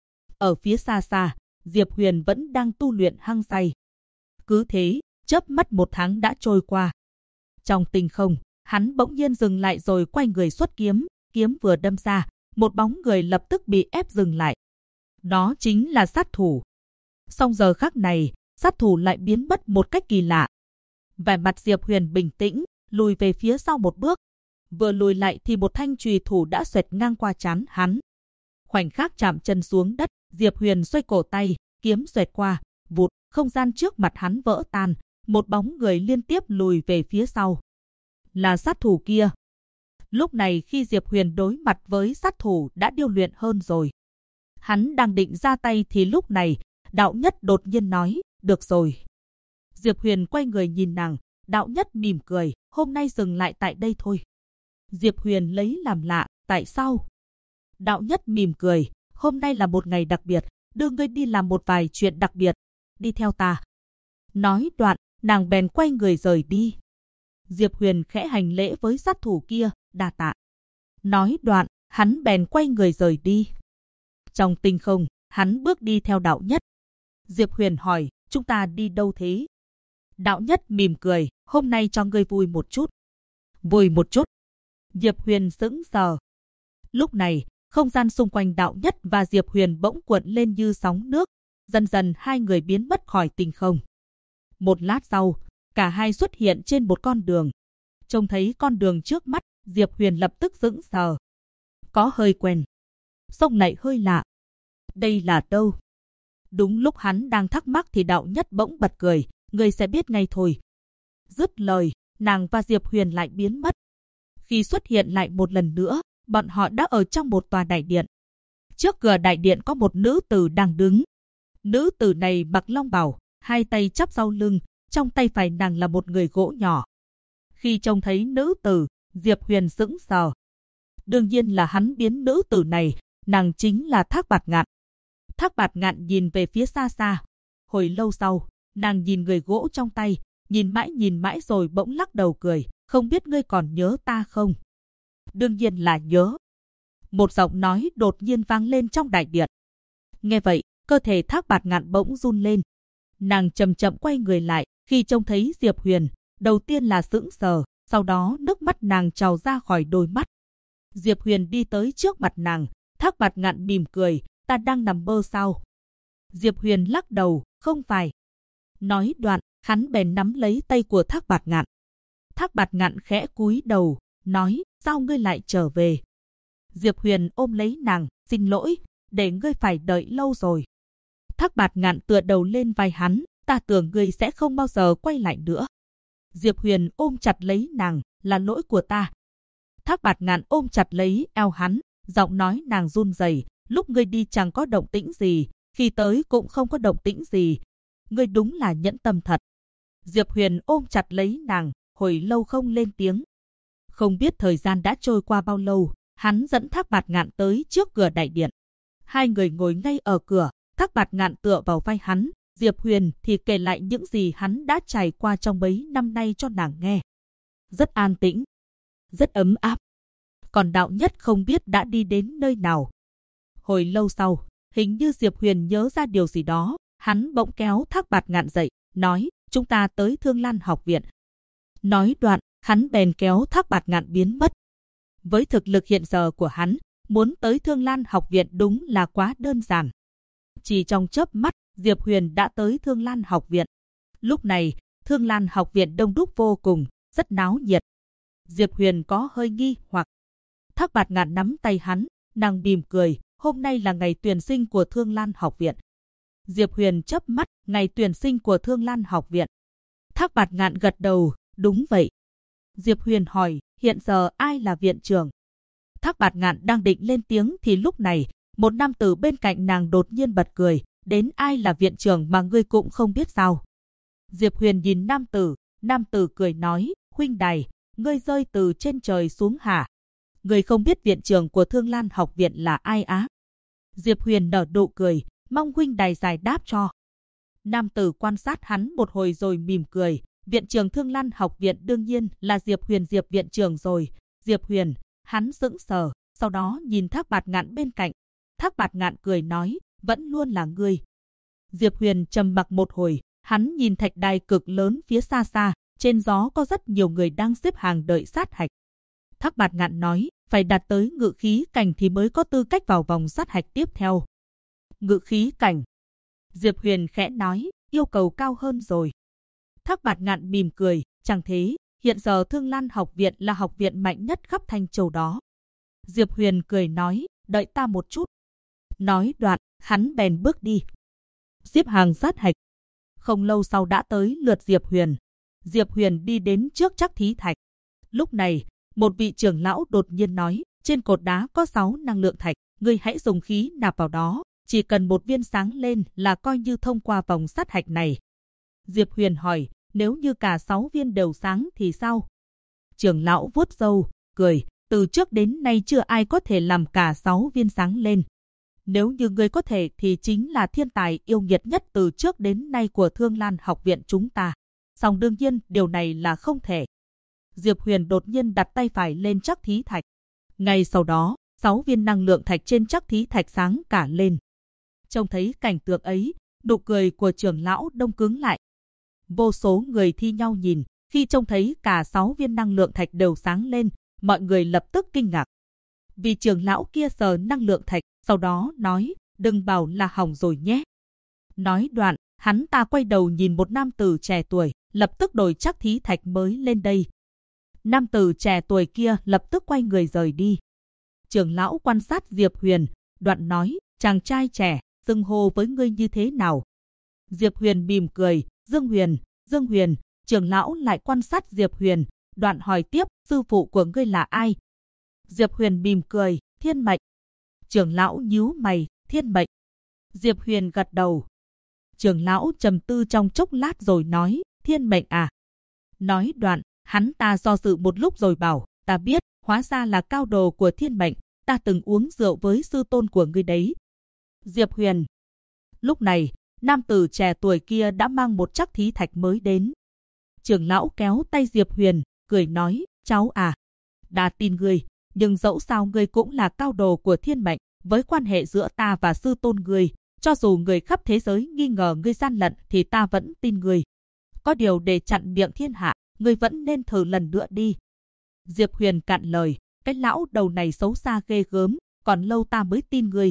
Ở phía xa xa, Diệp Huyền vẫn đang tu luyện hăng say. Cứ thế, chớp mắt 1 tháng đã trôi qua. Trong tinh không, hắn bỗng nhiên dừng lại rồi quay người xuất kiếm, kiếm vừa đâm ra, một bóng người lập tức bị ép dừng lại. Đó chính là sát thủ. Song giờ khắc này, sát thủ lại biến mất một cách kỳ lạ. Vẻ mặt Diệp Huyền bình tĩnh, lùi về phía sau một bước. Vừa lùi lại thì một thanh chùy thủ đã xoẹt ngang qua trán hắn. Khoảnh khắc chạm chân xuống đất, Diệp Huyền xoay cổ tay, kiếm xoẹt qua, vụt, không gian trước mặt hắn vỡ tan, một bóng người liên tiếp lùi về phía sau. Là sát thủ kia. Lúc này khi Diệp Huyền đối mặt với sát thủ đã điêu luyện hơn rồi. Hắn đang định ra tay thì lúc này, Đạo Nhất đột nhiên nói, được rồi. Diệp Huyền quay người nhìn nàng, Đạo Nhất mỉm cười, hôm nay dừng lại tại đây thôi. Diệp Huyền lấy làm lạ, tại sao? Đạo Nhất mỉm cười, hôm nay là một ngày đặc biệt, đưa ngươi đi làm một vài chuyện đặc biệt, đi theo ta. Nói đoạn, nàng bèn quay người rời đi. Diệp Huyền khẽ hành lễ với sát thủ kia, đa tạ. Nói đoạn, hắn bèn quay người rời đi. Trong tinh không, hắn bước đi theo Đạo Nhất. Diệp Huyền hỏi, chúng ta đi đâu thế? Đạo Nhất mỉm cười, hôm nay cho ngươi vui một chút. Vui một chút. Diệp Huyền sững sờ. Lúc này, không gian xung quanh Đạo Nhất và Diệp Huyền bỗng cuộn lên như sóng nước. Dần dần hai người biến mất khỏi tinh không. Một lát sau, cả hai xuất hiện trên một con đường. Trông thấy con đường trước mắt, Diệp Huyền lập tức sững sờ. Có hơi quen. Sông này hơi lạ. Đây là đâu? Đúng lúc hắn đang thắc mắc thì Đạo Nhất bỗng bật cười, ngươi sẽ biết ngay thôi. Dứt lời, nàng và Diệp Huyền lại biến mất. Khi xuất hiện lại một lần nữa, bọn họ đã ở trong một tòa đại điện. Trước cửa đại điện có một nữ tử đang đứng. Nữ tử này mặc long bào, hai tay chắp sau lưng, trong tay phải nàng là một người gỗ nhỏ. Khi trông thấy nữ tử, Diệp Huyền sững sờ. Đương nhiên là hắn biến nữ tử này, nàng chính là Thác Bạt Ngạn. Thác Bạt Ngạn nhìn về phía xa xa. Hồi lâu sau, nàng nhìn người gỗ trong tay, nhìn mãi rồi bỗng lắc đầu cười, không biết ngươi còn nhớ ta không? Đương nhiên là nhớ. Một giọng nói đột nhiên vang lên trong đại điện. Nghe vậy, cơ thể Thác Bạt Ngạn bỗng run lên. Nàng chậm chậm quay người lại, khi trông thấy Diệp Huyền, đầu tiên là sững sờ, sau đó nước mắt nàng trào ra khỏi đôi mắt. Diệp Huyền đi tới trước mặt nàng, Thác Bạt Ngạn mỉm cười, ta đang nằm mơ sao? Diệp Huyền lắc đầu, không phải. Nói đoạn, hắn bèn nắm lấy tay của Thác Bạt Ngạn. Thác Bạt Ngạn khẽ cúi đầu, nói, sao ngươi lại trở về? Diệp Huyền ôm lấy nàng, xin lỗi, để ngươi phải đợi lâu rồi. Thác Bạt Ngạn tựa đầu lên vai hắn, ta tưởng ngươi sẽ không bao giờ quay lại nữa. Diệp Huyền ôm chặt lấy nàng, là lỗi của ta. Thác Bạt Ngạn ôm chặt lấy eo hắn, giọng nói nàng run rẩy, lúc ngươi đi chẳng có động tĩnh gì, khi tới cũng không có động tĩnh gì. Ngươi đúng là nhẫn tâm thật. Diệp Huyền ôm chặt lấy nàng, hồi lâu không lên tiếng. Không biết thời gian đã trôi qua bao lâu, hắn dẫn Thác Bạt Ngạn tới trước cửa đại điện. Hai người ngồi ngay ở cửa, Thác Bạt Ngạn tựa vào vai hắn, Diệp Huyền thì kể lại những gì hắn đã trải qua trong mấy năm nay cho nàng nghe. Rất an tĩnh, rất ấm áp. Còn Đạo Nhất không biết đã đi đến nơi nào. Hồi lâu sau, hình như Diệp Huyền nhớ ra điều gì đó, hắn bỗng kéo Thác Bạt Ngạn dậy, nói, chúng ta tới Thương Lan học viện. Nói đoạn, hắn bèn kéo Thác Bạt Ngạn biến mất. Với thực lực hiện giờ của hắn, muốn tới Thương Lan học viện đúng là quá đơn giản. Chỉ trong chớp mắt, Diệp Huyền đã tới Thương Lan học viện. Lúc này, Thương Lan học viện đông đúc vô cùng, rất náo nhiệt. Diệp Huyền có hơi nghi hoặc. Thác Bạt Ngạn nắm tay hắn, nàng mỉm cười, hôm nay là ngày tuyển sinh của Thương Lan học viện. Diệp Huyền chớp mắt, ngày tuyển sinh của Thương Lan học viện. Thác Bạt Ngạn gật đầu, đúng vậy. Diệp Huyền hỏi, hiện giờ ai là viện trưởng? Thác Bạt Ngạn đang định lên tiếng thì lúc này, một nam tử bên cạnh nàng đột nhiên bật cười, đến ai là viện trưởng mà ngươi cũng không biết sao? Diệp Huyền nhìn nam tử cười nói, huynh đài, ngươi rơi từ trên trời xuống hả? Ngươi không biết viện trưởng của Thương Lan học viện là ai á? Diệp Huyền nở nụ cười, mong huynh đài giải đáp cho. Nam tử quan sát hắn một hồi rồi mỉm cười, viện trưởng Thương Lan học viện đương nhiên là Diệp Huyền Diệp viện trưởng rồi. Diệp Huyền, hắn sững sờ, sau đó nhìn Thác Bạt Ngạn bên cạnh. Thác Bạt Ngạn cười nói, vẫn luôn là ngươi. Diệp Huyền trầm mặc một hồi, hắn nhìn thạch đài cực lớn phía xa xa, trên gió có rất nhiều người đang xếp hàng đợi sát hạch. Thác Bạt Ngạn nói, phải đạt tới ngự khí cảnh thì mới có tư cách vào vòng sát hạch tiếp theo. Ngự khí cảnh. Diệp Huyền khẽ nói, yêu cầu cao hơn rồi. Thác Bạt Ngạn mỉm cười, chẳng thế, hiện giờ Thương Lan học viện là học viện mạnh nhất khắp Thanh Châu đó. Diệp Huyền cười nói, đợi ta một chút. Nói đoạn, hắn bèn bước đi. Xếp hàng sát hạch. Không lâu sau đã tới lượt Diệp Huyền. Diệp Huyền đi đến trước Trắc Thí Thạch. Lúc này, một vị trưởng lão đột nhiên nói, trên cột đá có 6 năng lượng thạch, ngươi hãy dùng khí nạp vào đó, chỉ cần một viên sáng lên là coi như thông qua vòng sát hạch này. Diệp Huyền hỏi, nếu như cả 6 viên đều sáng thì sao? Trưởng lão vuốt râu, cười, từ trước đến nay chưa ai có thể làm cả 6 viên sáng lên. Nếu như ngươi có thể thì chính là thiên tài yêu nghiệt nhất từ trước đến nay của Thương Lan học viện chúng ta. Song đương nhiên điều này là không thể. Diệp Huyền đột nhiên đặt tay phải lên Trắc Thí Thạch. Ngay sau đó, 6 viên năng lượng thạch trên trắc thí thạch sáng cả lên. Trông thấy cảnh tượng ấy, nụ cười của trưởng lão đông cứng lại. Vô số người thi nhau nhìn, khi trông thấy cả 6 viên năng lượng thạch đều sáng lên, mọi người lập tức kinh ngạc. Vì trưởng lão kia sờ năng lượng thạch, sau đó nói, đừng bảo là hỏng rồi nhé. Nói đoạn, hắn ta quay đầu nhìn một nam tử trẻ tuổi, lập tức đổi trắc thí thạch mới lên đây. Nam tử trẻ tuổi kia lập tức quay người rời đi. Trưởng lão quan sát Diệp Huyền, đoạn nói, chàng trai trẻ, xưng hô với ngươi như thế nào? Diệp Huyền mỉm cười, Dương Huyền, trưởng lão lại quan sát Diệp Huyền, đoạn hỏi tiếp, sư phụ của ngươi là ai? Diệp Huyền mỉm cười, Thiên Mệnh. Trưởng lão nhíu mày, Thiên Mệnh. Diệp Huyền gật đầu. Trưởng lão trầm tư trong chốc lát rồi nói, Thiên Mệnh à? Nói đoạn, hắn ta do dự một lúc rồi bảo, ta biết, hóa ra là cao đồ của Thiên Mệnh, ta từng uống rượu với sư tôn của ngươi đấy. Diệp Huyền. Lúc này, nam tử trẻ tuổi kia đã mang một trắc thí thạch mới đến. Trưởng lão kéo tay Diệp Huyền, cười nói, cháu à, đã tin ngươi, nhưng dẫu sao ngươi cũng là cao đồ của Thiên Mệnh, với quan hệ giữa ta và sư tôn ngươi, cho dù người khắp thế giới nghi ngờ ngươi gian lận thì ta vẫn tin ngươi. Có điều để chặn miệng thiên hạ, ngươi vẫn nên thử lần nữa đi. Diệp Huyền cạn lời, cái lão đầu này xấu xa ghê gớm, còn lâu ta mới tin ngươi.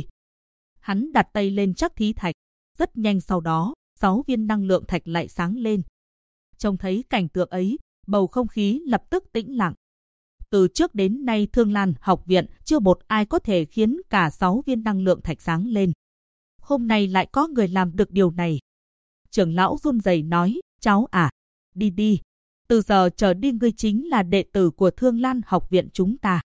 Hắn đặt tay lên trắc thí thạch, rất nhanh sau đó, 6 viên năng lượng thạch lại sáng lên. Trông thấy cảnh tượng ấy, bầu không khí lập tức tĩnh lặng. Từ trước đến nay Thương Lan học viện chưa một ai có thể khiến cả 6 viên năng lượng thạch sáng lên. Hôm nay lại có người làm được điều này. Trưởng lão run rẩy nói, cháu à, đi đi. Từ giờ trở đi ngươi chính là đệ tử của Thương Lan học viện chúng ta.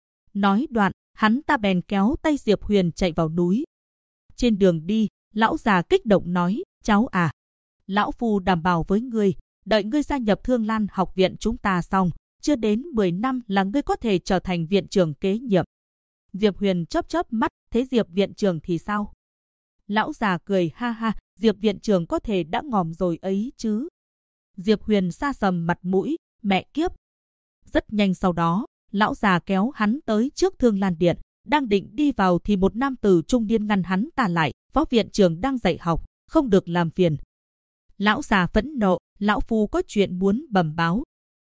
Nói đoạn, hắn ta bèn kéo tay Diệp Huyền chạy vào núi. Trên đường đi, lão già kích động nói, cháu à, lão phu đảm bảo với ngươi, đợi ngươi gia nhập Thương Lan học viện chúng ta xong, chưa đến 10 năm là ngươi có thể trở thành viện trưởng kế nhiệm. Diệp Huyền chớp chớp mắt, thế Diệp viện trưởng thì sao? Lão già cười ha ha, Diệp viện trưởng có thể đã ngòm rồi ấy chứ. Diệp Huyền sa sầm mặt mũi, mẹ kiếp. Rất nhanh sau đó, lão già kéo hắn tới trước Thương Lan Điện, đang định đi vào thì một nam tử trung niên ngăn hắn ta lại, phó viện trưởng đang dạy học, không được làm phiền. Lão già phẫn nộ, lão phu có chuyện muốn bẩm báo.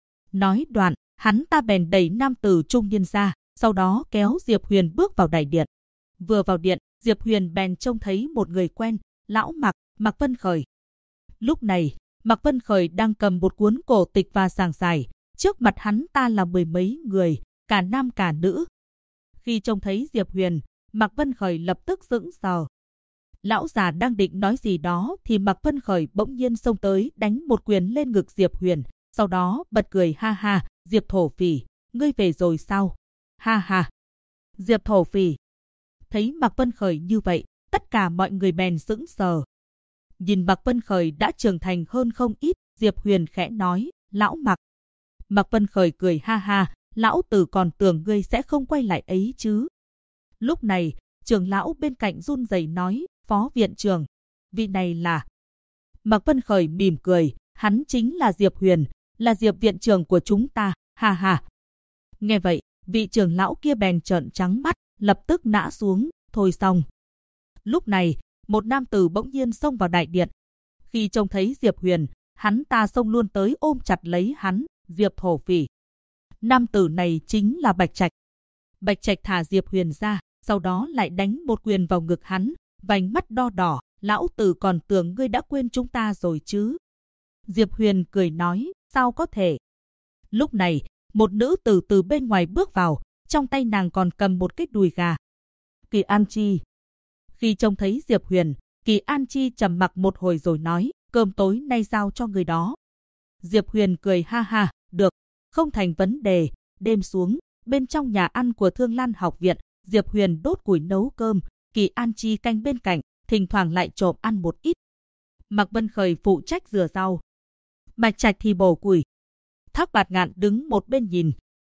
Nói đoạn, hắn ta bèn đẩy nam tử trung niên ra, sau đó kéo Diệp Huyền bước vào đại điện. Vừa vào điện, Diệp Huyền bèn trông thấy một người quen, lão Mạc Vân Khởi. Lúc này, Mạc Vân Khởi đang cầm một cuốn cổ tịch và giảng giải, trước mặt hắn ta là 10 mấy người, cả nam cả nữ. Khi trông thấy Diệp Huyền, Mạc Vân Khởi lập tức sững sờ. Lão già đang định nói gì đó thì Mạc Vân Khởi bỗng nhiên xông tới đánh một quyền lên ngực Diệp Huyền, sau đó bật cười ha ha, Diệp thổ phỉ, ngươi về rồi sao? Ha ha. Diệp thổ phỉ. Thấy Mạc Vân Khởi như vậy, tất cả mọi người bèn sững sờ. Nhìn Mạc Vân Khởi đã trưởng thành hơn không ít, Diệp Huyền khẽ nói, lão Mạc. Mạc Vân Khởi cười ha ha, lão tử còn tưởng ngươi sẽ không quay lại ấy chứ. Lúc này, trưởng lão bên cạnh run rẩy nói, phó viện trưởng, vị này là... Mạc Vân Khởi mỉm cười, hắn chính là Diệp Huyền, là Diệp viện trưởng của chúng ta, ha ha. Nghe vậy, vị trưởng lão kia bèn trợn trắng mắt, lập tức ngã xuống, thôi xong. Lúc này, một nam tử bỗng nhiên xông vào đại điện. Khi trông thấy Diệp Huyền, hắn ta xông luôn tới ôm chặt lấy hắn, Diệp thổ phỉ. Nam tử này chính là Bạch Trạch. Bạch Trạch thả Diệp Huyền ra, sau đó lại đánh một quyền vào ngực hắn, vành mắt đo đỏ, lão tử còn tưởng ngươi đã quên chúng ta rồi chứ. Diệp Huyền cười nói, sao có thể. Lúc này, một nữ tử từ bên ngoài bước vào, trong tay nàng còn cầm một cái đùi gà. Kỳ An Chi. Khi trông thấy Diệp Huyền, Kỳ An Chi trầm mặc một hồi rồi nói, cơm tối nay giao cho người đó. Diệp Huyền cười ha ha, được, không thành vấn đề. Đêm xuống, bên trong nhà ăn của Thương Lan học viện, Diệp Huyền đốt củi nấu cơm, Kỳ An Chi canh bên cạnh, thỉnh thoảng lại trộm ăn một ít. Mạc Vân Khởi phụ trách rửa rau, Bạch Trạch thì bổ củi. Thác Bạt Ngạn đứng một bên nhìn.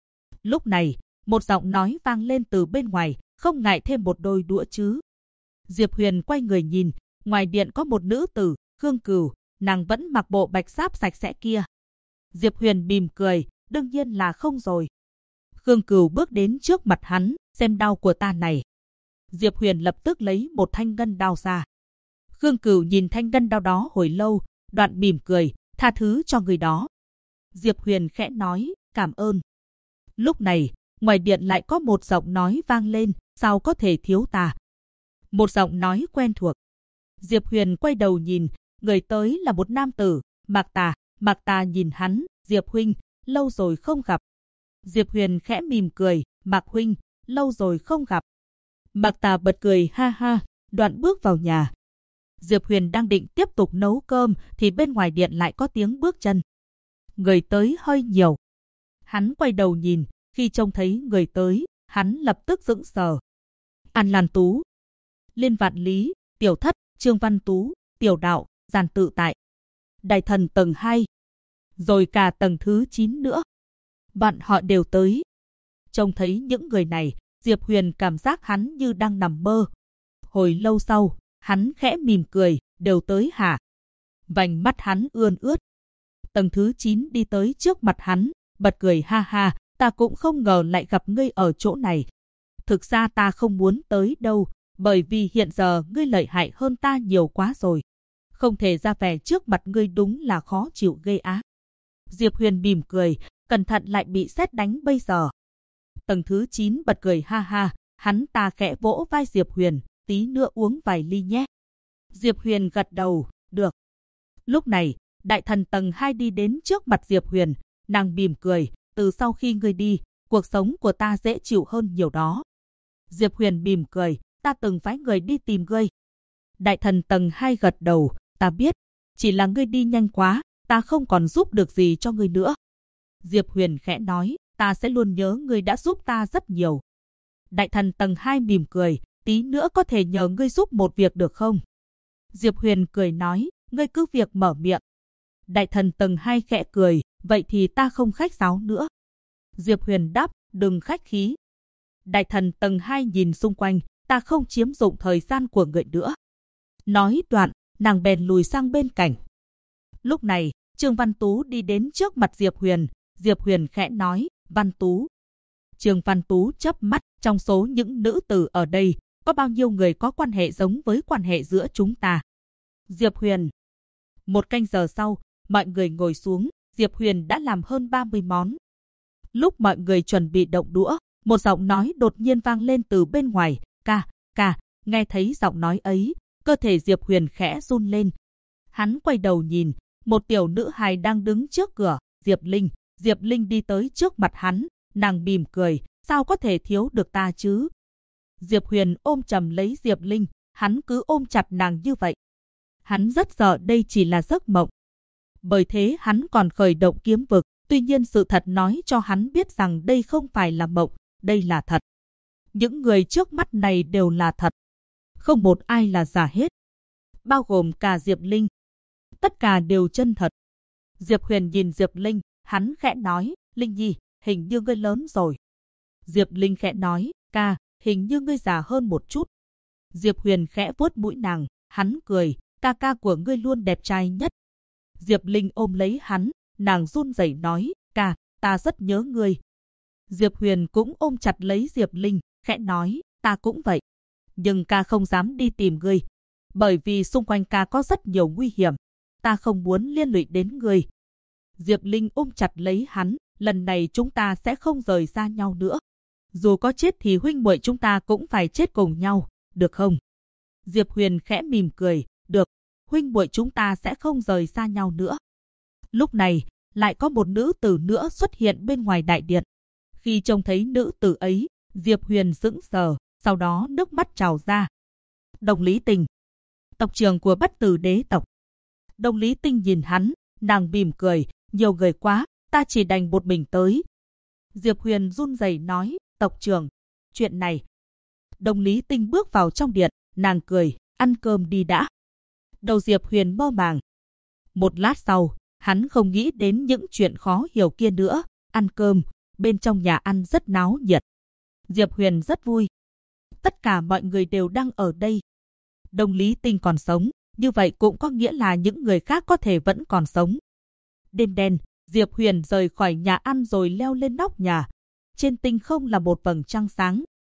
Lúc này, một giọng nói vang lên từ bên ngoài, không ngại thêm một đôi đũa chứ. Diệp Huyền quay người nhìn, ngoài điện có một nữ tử, Khương Cửu, nàng vẫn mặc bộ bạch giáp sạch sẽ kia. Diệp Huyền mỉm cười, đương nhiên là không rồi. Khương Cửu bước đến trước mặt hắn, xem đao của ta này. Diệp Huyền lập tức lấy một thanh ngân đao ra. Khương Cửu nhìn thanh ngân đao đó hồi lâu, đoạn mỉm cười, tha thứ cho người đó. Diệp Huyền khẽ nói, cảm ơn. Lúc này, ngoài điện lại có một giọng nói vang lên, sao có thể thiếu ta? Một giọng nói quen thuộc. Diệp Huyền quay đầu nhìn, người tới là một nam tử, Mạc Tà. Mạc Tà nhìn hắn, Diệp huynh, lâu rồi không gặp. Diệp Huyền khẽ mỉm cười, Mạc huynh, lâu rồi không gặp. Mạc Tà bật cười ha ha, đoạn bước vào nhà. Diệp Huyền đang định tiếp tục nấu cơm thì bên ngoài điện lại có tiếng bước chân. Người tới hơi nhiều. Hắn quay đầu nhìn, khi trông thấy người tới, hắn lập tức sững sờ. An Lan Tú, Liên Vạn Lý, Tiểu Thất, Trương Văn Tú, Tiểu Đạo, Giàn Tự Tại, Đại Thần tầng 2, rồi cả tầng thứ 9 nữa. Bọn họ đều tới. Trông thấy những người này, Diệp Huyền cảm giác hắn như đang nằm mơ. Hồi lâu sau, hắn khẽ mỉm cười, đều tới hả? Vành mắt hắn ươn ướt. Tầng thứ 9 đi tới trước mặt hắn, bật cười ha ha, ta cũng không ngờ lại gặp ngươi ở chỗ này. Thực ra ta không muốn tới đâu, bởi vì hiện giờ ngươi lợi hại hơn ta nhiều quá rồi. Không thể ra vẻ trước mặt ngươi đúng là khó chịu ghê á. Diệp Huyền mỉm cười, cẩn thận lại bị sét đánh bây giờ. Tầng thứ 9 bật cười ha ha, hắn ta khẽ vỗ vai Diệp Huyền, tí nữa uống vài ly nhé. Diệp Huyền gật đầu, được. Lúc này, Đại Thần tầng 2 đi đến trước mặt Diệp Huyền, nàng mỉm cười, từ sau khi ngươi đi, cuộc sống của ta dễ chịu hơn nhiều đó. Diệp Huyền mỉm cười, ta từng phái người đi tìm ngươi. Đại Thần tầng 2 gật đầu, ta biết, chỉ là ngươi đi nhanh quá, ta không còn giúp được gì cho ngươi nữa. Diệp Huyền khẽ nói, ta sẽ luôn nhớ ngươi đã giúp ta rất nhiều. Đại Thần tầng 2 mỉm cười, tí nữa có thể nhờ ngươi giúp một việc được không? Diệp Huyền cười nói, ngươi cứ việc mở miệng. Đại Thần tầng 2 khẽ cười, vậy thì ta không khách sáo nữa. Diệp Huyền đáp, đừng khách khí. Đại Thần tầng 2 nhìn xung quanh, ta không chiếm dụng thời gian của người nữa. Nói đoạn, nàng bèn lùi sang bên cạnh. Lúc này, Trương Văn Tú đi đến trước mặt Diệp Huyền. Diệp Huyền khẽ nói, Văn Tú. Trương Văn Tú chớp mắt, trong số những nữ tử ở đây, có bao nhiêu người có quan hệ giống với quan hệ giữa chúng ta? Diệp Huyền. Một canh giờ sau, mọi người ngồi xuống, Diệp Huyền đã làm hơn 30 món. Lúc mọi người chuẩn bị động đũa, một giọng nói đột nhiên vang lên từ bên ngoài, ca, nghe thấy giọng nói ấy, cơ thể Diệp Huyền khẽ run lên. Hắn quay đầu nhìn, một tiểu nữ hài đang đứng trước cửa, Diệp Linh đi tới trước mặt hắn, nàng mỉm cười, sao có thể thiếu được ta chứ? Diệp Huyền ôm chầm lấy Diệp Linh, hắn cứ ôm chặt nàng như vậy. Hắn rất sợ đây chỉ là giấc mộng. Bởi thế hắn còn khởi động kiếm vực, tuy nhiên sự thật nói cho hắn biết rằng đây không phải là mộng, đây là thật. Những người trước mắt này đều là thật. Không một ai là giả hết. Bao gồm cả Diệp Linh. Tất cả đều chân thật. Diệp Huyền nhìn Diệp Linh, hắn khẽ nói, Linh Nhi, hình như ngươi lớn rồi. Diệp Linh khẽ nói, ca, hình như ngươi già hơn một chút. Diệp Huyền khẽ vuốt mũi nàng, hắn cười, ca của ngươi luôn đẹp trai nhất. Diệp Linh ôm lấy hắn, nàng run rẩy nói, ca, ta rất nhớ ngươi. Diệp Huyền cũng ôm chặt lấy Diệp Linh, khẽ nói, ta cũng vậy. Nhưng ca không dám đi tìm ngươi, bởi vì xung quanh ca có rất nhiều nguy hiểm. Ta không muốn liên lụy đến ngươi. Diệp Linh ôm chặt lấy hắn, lần này chúng ta sẽ không rời xa nhau nữa. Dù có chết thì huynh muội chúng ta cũng phải chết cùng nhau, được không? Diệp Huyền khẽ mỉm cười, được, huynh muội chúng ta sẽ không rời xa nhau nữa. Lúc này, lại có một nữ tử nữa xuất hiện bên ngoài đại điện. Khi trông thấy nữ tử ấy, Diệp Huyền sững sờ, sau đó nước mắt trào ra. Đồng Lý Tình, tộc trưởng của Bất Tử Đế tộc. Đồng Lý Tinh nhìn hắn, nàng mỉm cười, nhiều người quá, ta chỉ đành một mình tới. Diệp Huyền run rẩy nói, tộc trưởng, chuyện này. Đồng Lý Tinh bước vào trong điện, nàng cười, ăn cơm đi đã. Đầu Diệp Huyền mơ màng. Một lát sau, hắn không nghĩ đến những chuyện khó hiểu kia nữa, ăn cơm, bên trong nhà ăn rất náo nhiệt. Diệp Huyền rất vui. Tất cả mọi người đều đang ở đây. Đồng Lý Tinh còn sống, như vậy cũng có nghĩa là những người khác có thể vẫn còn sống. Đêm đen, Diệp Huyền rời khỏi nhà ăn rồi leo lên nóc nhà. Trên tinh không là một vầng trăng sáng.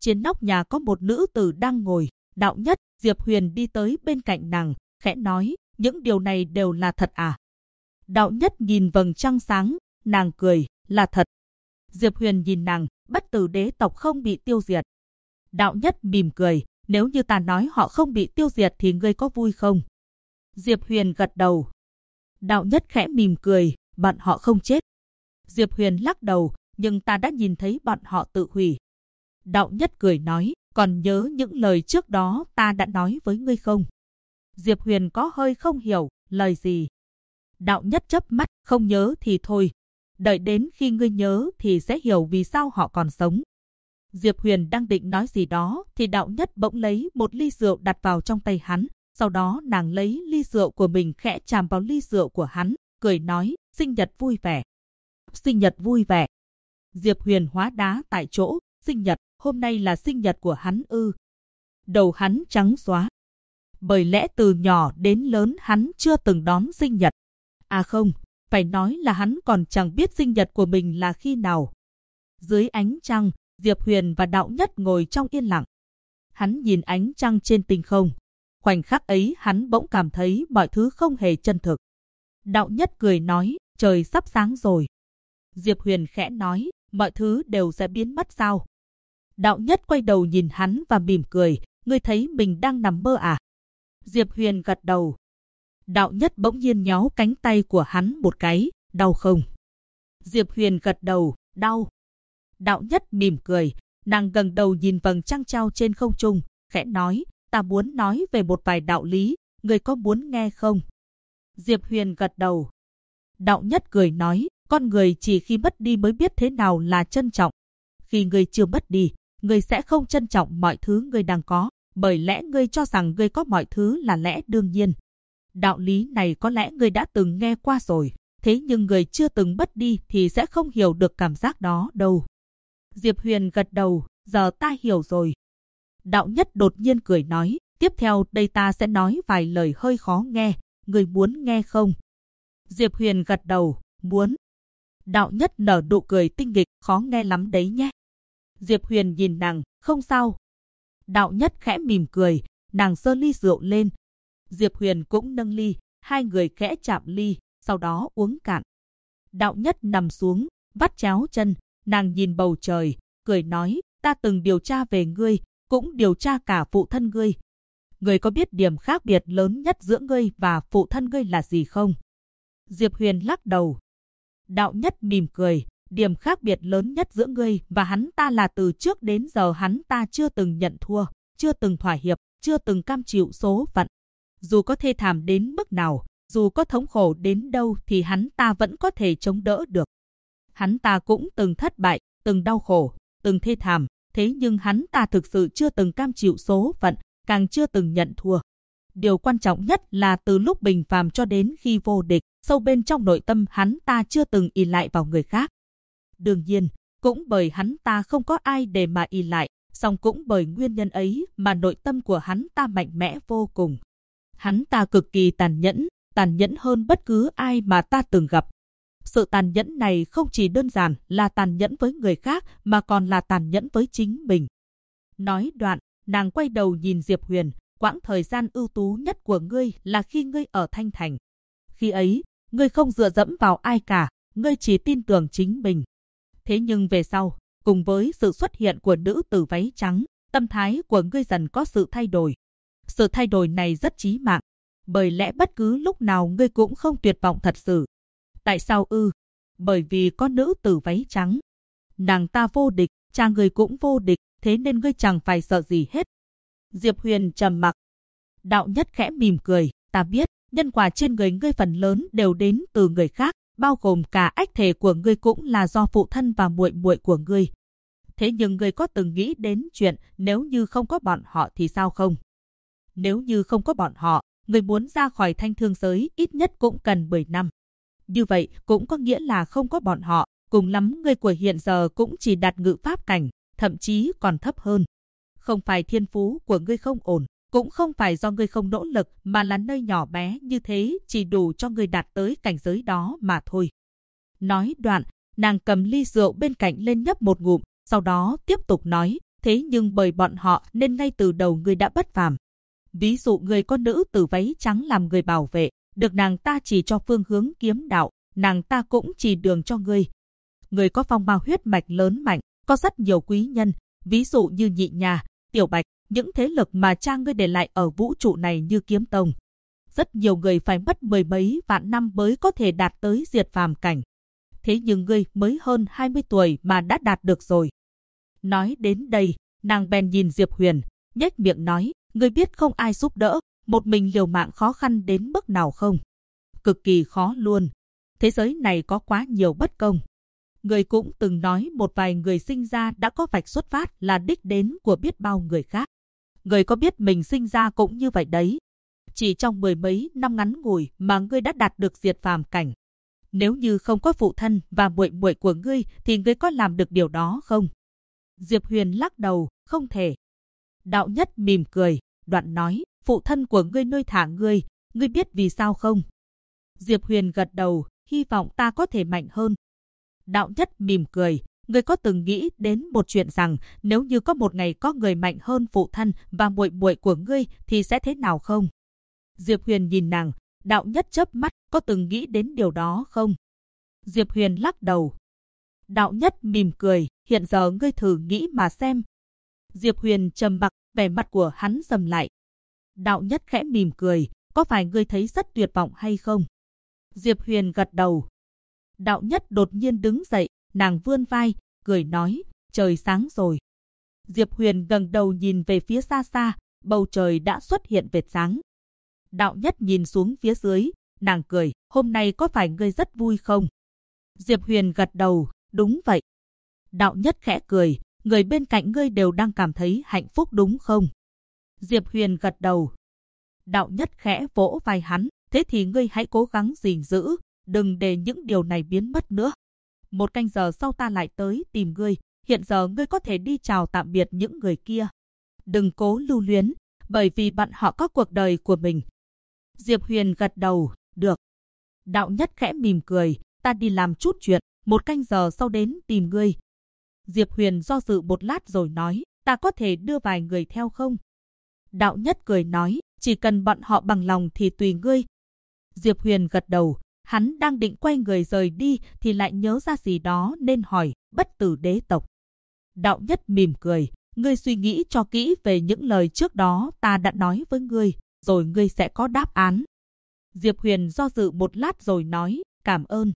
trên nóc nhà có một nữ tử đang ngồi. Đạo Nhất, Diệp Huyền đi tới bên cạnh nàng, khẽ nói, những điều này đều là thật à? Đạo Nhất nhìn vầng trăng sáng, nàng cười, là thật. Diệp Huyền nhìn nàng, bất tử đế tộc không bị tiêu diệt. Đạo Nhất mỉm cười, nếu như ta nói họ không bị tiêu diệt thì ngươi có vui không? Diệp Huyền gật đầu. Đạo Nhất khẽ mỉm cười, bọn họ không chết. Diệp Huyền lắc đầu, nhưng ta đã nhìn thấy bọn họ tự hủy. Đạo Nhất cười nói, còn nhớ những lời trước đó ta đã nói với ngươi không? Diệp Huyền có hơi không hiểu, lời gì? Đạo Nhất chớp mắt, không nhớ thì thôi. Đợi đến khi ngươi nhớ thì sẽ hiểu vì sao họ còn sống. Diệp Huyền đang định nói gì đó thì Đạo Nhất bỗng lấy một ly rượu đặt vào trong tay hắn. Sau đó nàng lấy ly rượu của mình khẽ chạm vào ly rượu của hắn, cười nói, sinh nhật vui vẻ. Sinh nhật vui vẻ. Diệp Huyền hóa đá tại chỗ, sinh nhật, hôm nay là sinh nhật của hắn ư? Đầu hắn trắng xóa. Bởi lẽ từ nhỏ đến lớn hắn chưa từng đón sinh nhật. À không, phải nói là hắn còn chẳng biết sinh nhật của mình là khi nào. Dưới ánh trăng, Diệp Huyền và Đạo Nhất ngồi trong yên lặng. Hắn nhìn ánh trăng trên tinh không. Khoảnh khắc ấy hắn bỗng cảm thấy mọi thứ không hề chân thực. Đạo Nhất cười nói, trời sắp sáng rồi. Diệp Huyền khẽ nói, mọi thứ đều sẽ biến mất sao? Đạo Nhất quay đầu nhìn hắn và mỉm cười, ngươi thấy mình đang nằm mơ à? Diệp Huyền gật đầu. Đạo Nhất bỗng nhiên nhéo cánh tay của hắn một cái, đau không? Diệp Huyền gật đầu, đau. Đạo Nhất mỉm cười, nàng gần đầu nhìn vầng trăng treo trên không trung, khẽ nói, ta muốn nói về một vài đạo lý, ngươi có muốn nghe không? Diệp Huyền gật đầu. Đạo Nhất cười nói, con người chỉ khi mất đi mới biết thế nào là trân trọng. Khi ngươi chưa mất đi, ngươi sẽ không trân trọng mọi thứ ngươi đang có, bởi lẽ ngươi cho rằng ngươi có mọi thứ là lẽ đương nhiên. Đạo lý này có lẽ ngươi đã từng nghe qua rồi, thế nhưng người chưa từng mất đi thì sẽ không hiểu được cảm giác đó đâu. Diệp Huyền gật đầu, giờ ta hiểu rồi. Đạo Nhất đột nhiên cười nói, tiếp theo đây ta sẽ nói vài lời hơi khó nghe, ngươi muốn nghe không? Diệp Huyền gật đầu, muốn. Đạo Nhất nở nụ cười tinh nghịch, khó nghe lắm đấy nhé. Diệp Huyền nhìn nàng, không sao. Đạo Nhất khẽ mỉm cười, nàng giơ ly rượu lên. Diệp Huyền cũng nâng ly, hai người khẽ chạm ly, sau đó uống cạn. Đạo Nhất nằm xuống, vắt chéo chân, nàng nhìn bầu trời, cười nói, ta từng điều tra về ngươi, cũng điều tra cả phụ thân ngươi. Ngươi có biết điểm khác biệt lớn nhất giữa ngươi và phụ thân ngươi là gì không? Diệp Huyền lắc đầu. Đạo Nhất mỉm cười, điểm khác biệt lớn nhất giữa ngươi và hắn ta là từ trước đến giờ hắn ta chưa từng nhận thua, chưa từng thỏa hiệp, chưa từng cam chịu số phận. Dù có thê thảm đến mức nào, dù có thống khổ đến đâu thì hắn ta vẫn có thể chống đỡ được. Hắn ta cũng từng thất bại, từng đau khổ, từng thê thảm, thế nhưng hắn ta thực sự chưa từng cam chịu số phận, càng chưa từng nhận thua. Điều quan trọng nhất là từ lúc bình phàm cho đến khi vô địch, sâu bên trong nội tâm hắn ta chưa từng ỷ lại vào người khác. Đương nhiên, cũng bởi hắn ta không có ai để mà ỷ lại, song cũng bởi nguyên nhân ấy mà nội tâm của hắn ta mạnh mẽ vô cùng. Hắn ta cực kỳ tàn nhẫn hơn bất cứ ai mà ta từng gặp. Sự tàn nhẫn này không chỉ đơn giản là tàn nhẫn với người khác mà còn là tàn nhẫn với chính mình. Nói đoạn, nàng quay đầu nhìn Diệp Huyền, quãng thời gian ưu tú nhất của ngươi là khi ngươi ở Thanh Thành. Khi ấy, ngươi không dựa dẫm vào ai cả, ngươi chỉ tin tưởng chính mình. Thế nhưng về sau, cùng với sự xuất hiện của nữ tử váy trắng, tâm thái của ngươi dần có sự thay đổi. Sự thay đổi này rất chí mạng, bởi lẽ bất cứ lúc nào ngươi cũng không tuyệt vọng thật sự. Tại sao ư? Bởi vì có nữ tử váy trắng. Nàng ta vô địch, cha ngươi cũng vô địch, thế nên ngươi chẳng phải sợ gì hết. Diệp Huyền trầm mặc. Đạo Nhất khẽ mỉm cười, ta biết, nhân quả trên người ngươi phần lớn đều đến từ người khác, bao gồm cả ách thể của ngươi cũng là do phụ thân và muội muội của ngươi. Thế nhưng ngươi có từng nghĩ đến chuyện nếu như không có bọn họ thì sao không? Nếu như không có bọn họ, ngươi muốn ra khỏi Thanh Thương giới ít nhất cũng cần 10 năm. Như vậy cũng có nghĩa là không có bọn họ, cùng lắm ngươi của hiện giờ cũng chỉ đạt ngự pháp cảnh, thậm chí còn thấp hơn. Không phải thiên phú của ngươi không ổn, cũng không phải do ngươi không nỗ lực, mà là nơi nhỏ bé như thế chỉ đủ cho ngươi đạt tới cảnh giới đó mà thôi. Nói đoạn, nàng cầm ly rượu bên cạnh lên nhấp một ngụm, sau đó tiếp tục nói, Thế nhưng bởi bọn họ nên ngay từ đầu ngươi đã bất phàm. Ví dụ người có nữ tử váy trắng làm người bảo vệ, được nàng ta chỉ cho phương hướng kiếm đạo, nàng ta cũng chỉ đường cho ngươi. Người có phong bao huyết mạch lớn mạnh, có rất nhiều quý nhân, ví dụ như Nhị Nha, Tiểu Bạch, những thế lực mà cha ngươi để lại ở vũ trụ này như Kiếm Tông. Rất nhiều người phải mất mười mấy vạn năm mới có thể đạt tới diệt phàm cảnh. Thế nhưng ngươi mới hơn 20 tuổi mà đã đạt được rồi. Nói đến đây, nàng bèn nhìn Diệp Huyền, nhếch miệng nói, ngươi biết không ai giúp đỡ, một mình liều mạng khó khăn đến mức nào không? Cực kỳ khó luôn. Thế giới này có quá nhiều bất công. Người cũng từng nói một vài người sinh ra đã có vạch xuất phát là đích đến của biết bao người khác. Người có biết mình sinh ra cũng như vậy đấy. Chỉ trong mười mấy năm ngắn ngủi mà ngươi đã đạt được diệt phàm cảnh. Nếu như không có phụ thân và muội muội của ngươi thì ngươi có làm được điều đó không? Diệp Huyền lắc đầu, không thể. Đạo Nhất mỉm cười, đoạn nói, phụ thân của ngươi nuôi thả ngươi biết vì sao không? Diệp Huyền gật đầu, hy vọng ta có thể mạnh hơn. Đạo Nhất mỉm cười, ngươi có từng nghĩ đến một chuyện rằng nếu như có một ngày có người mạnh hơn phụ thân và muội muội của ngươi thì sẽ thế nào không? Diệp Huyền nhìn nàng, Đạo Nhất chớp mắt, có từng nghĩ đến điều đó không? Diệp Huyền lắc đầu. Đạo Nhất mỉm cười, hiện giờ ngươi thử nghĩ mà xem. Diệp Huyền trầm mặc, vẻ mặt của hắn sầm lại. Đạo Nhất khẽ mỉm cười, có phải ngươi thấy rất tuyệt vọng hay không? Diệp Huyền gật đầu. Đạo Nhất đột nhiên đứng dậy, nàng vươn vai, cười nói, trời sáng rồi. Diệp Huyền ngẩng đầu nhìn về phía xa xa, bầu trời đã xuất hiện vệt sáng. Đạo Nhất nhìn xuống phía dưới, nàng cười, hôm nay có phải ngươi rất vui không? Diệp Huyền gật đầu, đúng vậy. Đạo Nhất khẽ cười, người bên cạnh ngươi đều đang cảm thấy hạnh phúc đúng không? Diệp Huyền gật đầu. Đạo Nhất khẽ vỗ vai hắn, thế thì ngươi hãy cố gắng gìn giữ, đừng để những điều này biến mất nữa. 1 canh giờ sau ta lại tới tìm ngươi, hiện giờ ngươi có thể đi chào tạm biệt những người kia. Đừng cố lưu luyến, bởi vì bọn họ có cuộc đời của mình. Diệp Huyền gật đầu, được. Đạo Nhất khẽ mỉm cười, ta đi làm chút chuyện, 1 canh giờ sau đến tìm ngươi. Diệp Huyền do dự một lát rồi nói, ta có thể đưa vài người theo không? Đạo Nhất cười nói, chỉ cần bọn họ bằng lòng thì tùy ngươi. Diệp Huyền gật đầu, hắn đang định quay người rời đi thì lại nhớ ra gì đó nên hỏi, Bất Tử đế tộc. Đạo Nhất mỉm cười, ngươi suy nghĩ cho kỹ về những lời trước đó ta đã nói với ngươi, rồi ngươi sẽ có đáp án. Diệp Huyền do dự một lát rồi nói, cảm ơn.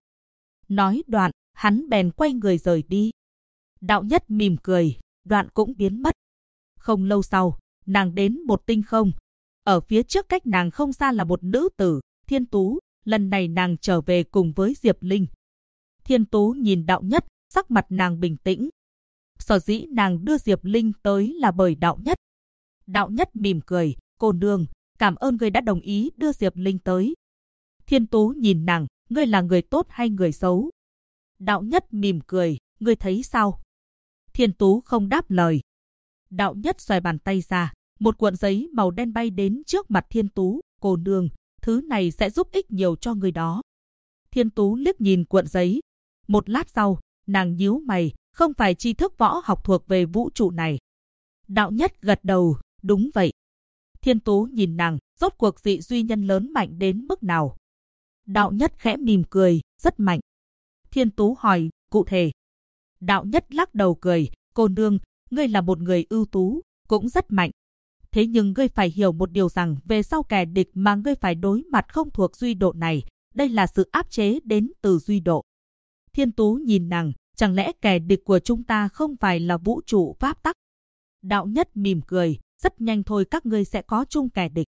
Nói đoạn, hắn bèn quay người rời đi. Đạo Nhất mỉm cười, đoạn cũng biến mất. Không lâu sau, nàng đến một tinh không. Ở phía trước cách nàng không xa là một nữ tử, Thiên Tú. Lần này nàng trở về cùng với Diệp Linh. Thiên Tú nhìn Đạo Nhất, sắc mặt nàng bình tĩnh. Sở dĩ nàng đưa Diệp Linh tới là bởi Đạo Nhất. Đạo Nhất mỉm cười, cô nương, cảm ơn ngươi đã đồng ý đưa Diệp Linh tới. Thiên Tú nhìn nàng, ngươi là người tốt hay người xấu? Đạo Nhất mỉm cười, ngươi thấy sao? Thiên Tú không đáp lời. Đạo Nhất xoay bàn tay ra, một cuộn giấy màu đen bay đến trước mặt Thiên Tú, cô nương, thứ này sẽ giúp ích nhiều cho người đó. Thiên Tú liếc nhìn cuộn giấy. Một lát sau, nàng nhíu mày, không phải tri thức võ học thuộc về vũ trụ này. Đạo Nhất gật đầu, đúng vậy. Thiên Tú nhìn nàng, rốt cuộc dị duy nhân lớn mạnh đến mức nào? Đạo Nhất khẽ mỉm cười, rất mạnh. Thiên Tú hỏi, cụ thể. Đạo Nhất lắc đầu cười, cô nương, ngươi là một người ưu tú, cũng rất mạnh. Thế nhưng ngươi phải hiểu một điều rằng về sau kẻ địch mà ngươi phải đối mặt không thuộc duy độ này, đây là sự áp chế đến từ duy độ. Thiên Tú nhìn nàng, chẳng lẽ kẻ địch của chúng ta không phải là vũ trụ pháp tắc? Đạo Nhất mỉm cười, rất nhanh thôi các ngươi sẽ có chung kẻ địch.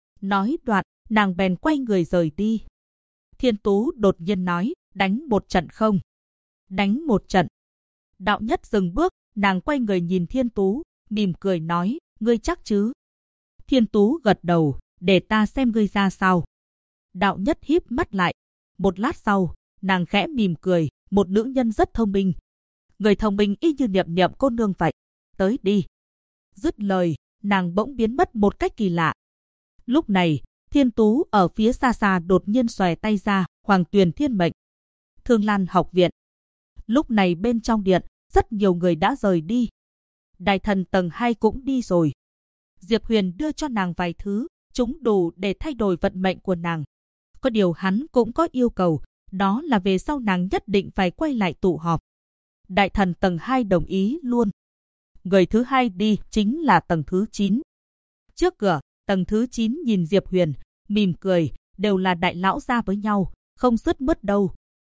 Nói đoạn, nàng bèn quay người rời đi. Thiên Tú đột nhiên nói, đánh một trận không? Đánh một trận. Đạo Nhất dừng bước, nàng quay người nhìn Thiên Tú, mỉm cười nói, ngươi chắc chứ? Thiên Tú gật đầu, để ta xem ngươi ra sao. Đạo Nhất híp mắt lại. Một lát sau, nàng khẽ mỉm cười, một nữ nhân rất thông minh. Người thông minh y như Niệm Niệm cô nương vậy. Tới đi. Dứt lời, nàng bỗng biến mất một cách kỳ lạ. Lúc này, Thiên Tú ở phía xa xa đột nhiên xòe tay ra, Hoàng Tuyền Thiên Mệnh. Thương Lan học viện. Lúc này bên trong điện, rất nhiều người đã rời đi. Đại thần tầng 2 cũng đi rồi. Diệp Huyền đưa cho nàng vài thứ, chúng đủ để thay đổi vận mệnh của nàng. Có điều hắn cũng có yêu cầu, đó là về sau nàng nhất định phải quay lại tụ họp. Đại thần tầng 2 đồng ý luôn. Người thứ hai đi chính là tầng thứ 9. Trước cửa, tầng thứ 9 nhìn Diệp Huyền, mỉm cười, đều là đại lão gia với nhau, không sứt mướt đâu.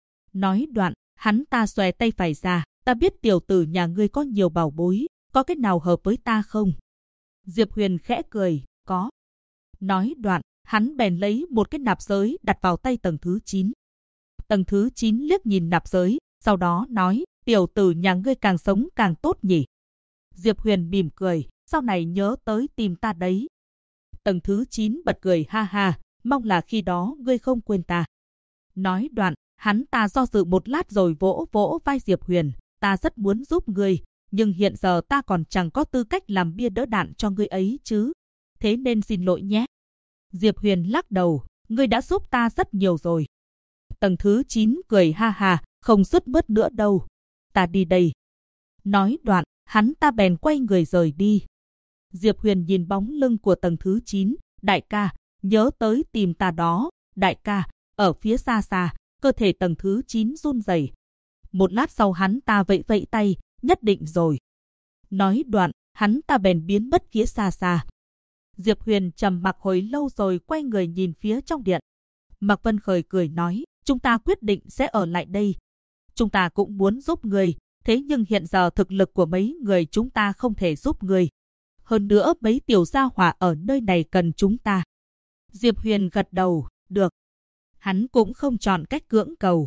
Nói đoạn, hắn ta xòe tay phải ra, ta biết tiểu tử nhà ngươi có nhiều bảo bối, có cái nào hợp với ta không? Diệp Huyền khẽ cười, có. Nói đoạn, hắn bèn lấy một cái nạp giới đặt vào tay tầng thứ 9. Tầng thứ 9 liếc nhìn nạp giới, sau đó nói, tiểu tử nhà ngươi càng sống càng tốt nhỉ. Diệp Huyền mỉm cười, sau này nhớ tới tìm ta đấy. Tầng thứ 9 bật cười ha ha, mong là khi đó ngươi không quên ta. Nói đoạn, hắn ta do dự một lát rồi vỗ vỗ vai Diệp Huyền, ta rất muốn giúp ngươi, nhưng hiện giờ ta còn chẳng có tư cách làm bia đỡ đạn cho ngươi ấy chứ. Thế nên xin lỗi nhé. Diệp Huyền lắc đầu, ngươi đã giúp ta rất nhiều rồi. Tầng thứ 9 cười ha ha, không sứt mướt nữa đâu. Ta đi đây. Nói đoạn, hắn ta bèn quay người rời đi. Diệp Huyền nhìn bóng lưng của tầng thứ 9, đại ca, nhớ tới tìm ta đó. Đại ca, ở phía xa xa, cơ thể tầng thứ 9 run rẩy. Một lát sau hắn ta vẫy vẫy tay, nhất định rồi. Nói đoạn, hắn ta bèn biến mất phía xa xa. Diệp Huyền trầm mặc hồi lâu rồi quay người nhìn phía trong điện. Mạc Vân Khởi cười nói, chúng ta quyết định sẽ ở lại đây. Chúng ta cũng muốn giúp người, thế nhưng hiện giờ thực lực của mấy người chúng ta không thể giúp người. Hơn nữa mấy tiểu gia hỏa ở nơi này cần chúng ta. Diệp Huyền gật đầu, được. Hắn cũng không chọn cách cưỡng cầu.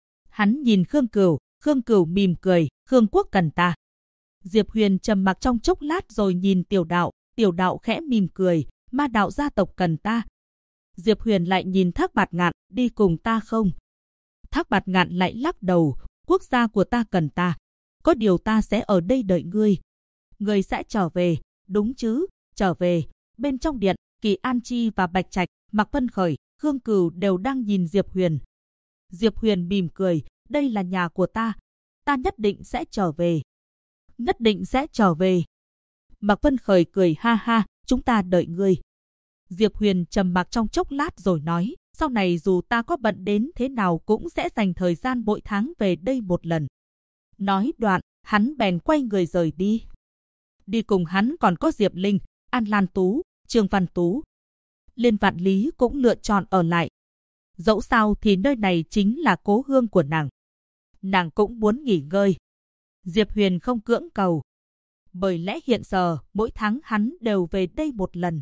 Hắn nhìn Khương Cửu mỉm cười, Khương Quốc cần ta. Diệp Huyền trầm mặc trong chốc lát rồi nhìn Tiểu Đạo khẽ mỉm cười, Ma đạo gia tộc cần ta. Diệp Huyền lại nhìn Thác Bạt Ngạn, đi cùng ta không? Thác Bạt Ngạn lại lắc đầu, quốc gia của ta cần ta. Có điều ta sẽ ở đây đợi ngươi. Ngươi sẽ trở về, đúng chứ? Trở về. Bên trong điện, Kỳ An Chi và Bạch Trạch, Mạc Vân Khởi, Khương Cửu đều đang nhìn Diệp Huyền. Diệp Huyền mỉm cười, đây là nhà của ta. Ta nhất định sẽ trở về. Nhất định sẽ trở về. Mạc Vân Khởi cười ha ha, chúng ta đợi ngươi. Diệp Huyền trầm mặc trong chốc lát rồi nói, sau này dù ta có bận đến thế nào cũng sẽ dành thời gian mỗi tháng về đây một lần. Nói đoạn, hắn bèn quay người rời đi. Đi cùng hắn còn có Diệp Linh, An Lan Tú, Trương Văn Tú. Liên Vạn Lý cũng lựa chọn ở lại. Dẫu sao thì nơi này chính là cố hương của nàng. Nàng cũng muốn nghỉ ngơi. Diệp Huyền không cưỡng cầu. Bởi lẽ hiện giờ, mỗi tháng hắn đều về đây một lần.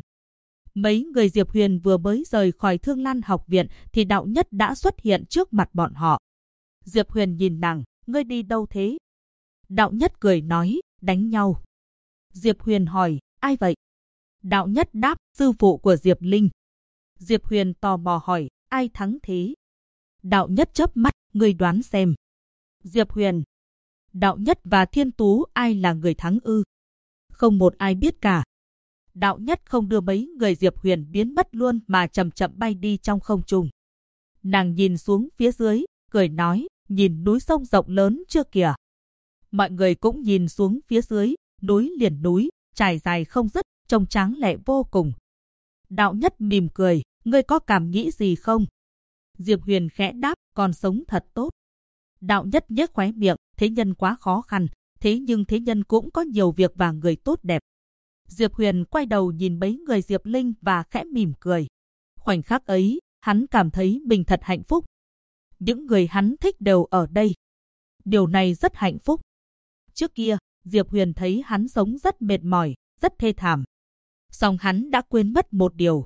Mấy người Diệp Huyền vừa mới rời khỏi Thương Lan học viện thì Đạo Nhất đã xuất hiện trước mặt bọn họ. Diệp Huyền nhìn nàng, ngươi đi đâu thế? Đạo Nhất cười nói, đánh nhau. Diệp Huyền hỏi, ai vậy? Đạo Nhất đáp, sư phụ của Diệp Linh. Diệp Huyền tò mò hỏi, ai thắng thế? Đạo Nhất chớp mắt, ngươi đoán xem. Diệp Huyền, Đạo Nhất và Thiên Tú ai là người thắng ư? Không một ai biết cả. Đạo Nhất không đưa mấy người Diệp Huyền biến mất luôn mà chậm chậm bay đi trong không trung. Nàng nhìn xuống phía dưới, cười nói, nhìn núi sông rộng lớn chưa kìa. Mọi người cũng nhìn xuống phía dưới, núi liền núi, trải dài không dứt, trông tráng lệ vô cùng. Đạo Nhất mỉm cười, ngươi có cảm nghĩ gì không? Diệp Huyền khẽ đáp, còn sống thật tốt. Đạo Nhất nhếch khóe miệng, thế nhân quá khó khăn, thế nhưng thế nhân cũng có nhiều việc và người tốt đẹp. Diệp Huyền quay đầu nhìn mấy người Diệp Linh và khẽ mỉm cười. Khoảnh khắc ấy, hắn cảm thấy mình thật hạnh phúc. Những người hắn thích đều ở đây. Điều này rất hạnh phúc. Trước kia, Diệp Huyền thấy hắn sống rất mệt mỏi, rất thê thảm. Song hắn đã quên mất một điều.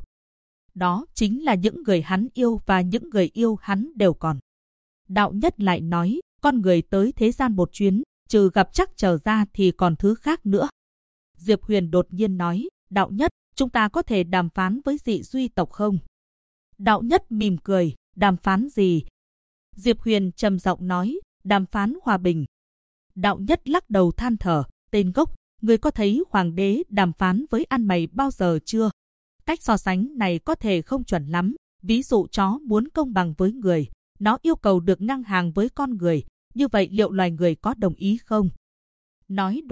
Đó chính là những người hắn yêu và những người yêu hắn đều còn. Đạo Nhất lại nói, con người tới thế gian một chuyến, trừ gặp chắc trở ra thì còn thứ khác nữa. Diệp Huyền đột nhiên nói, Đạo Nhất, chúng ta có thể đàm phán với dị duy tộc không? Đạo Nhất mỉm cười, đàm phán gì? Diệp Huyền trầm giọng nói, đàm phán hòa bình. Đạo Nhất lắc đầu than thở, tên gốc, ngươi có thấy hoàng đế đàm phán với ăn mày bao giờ chưa? Cách so sánh này có thể không chuẩn lắm, ví dụ chó muốn công bằng với người, nó yêu cầu được ngang hàng với con người, như vậy liệu loài người có đồng ý không? Nói đoạn,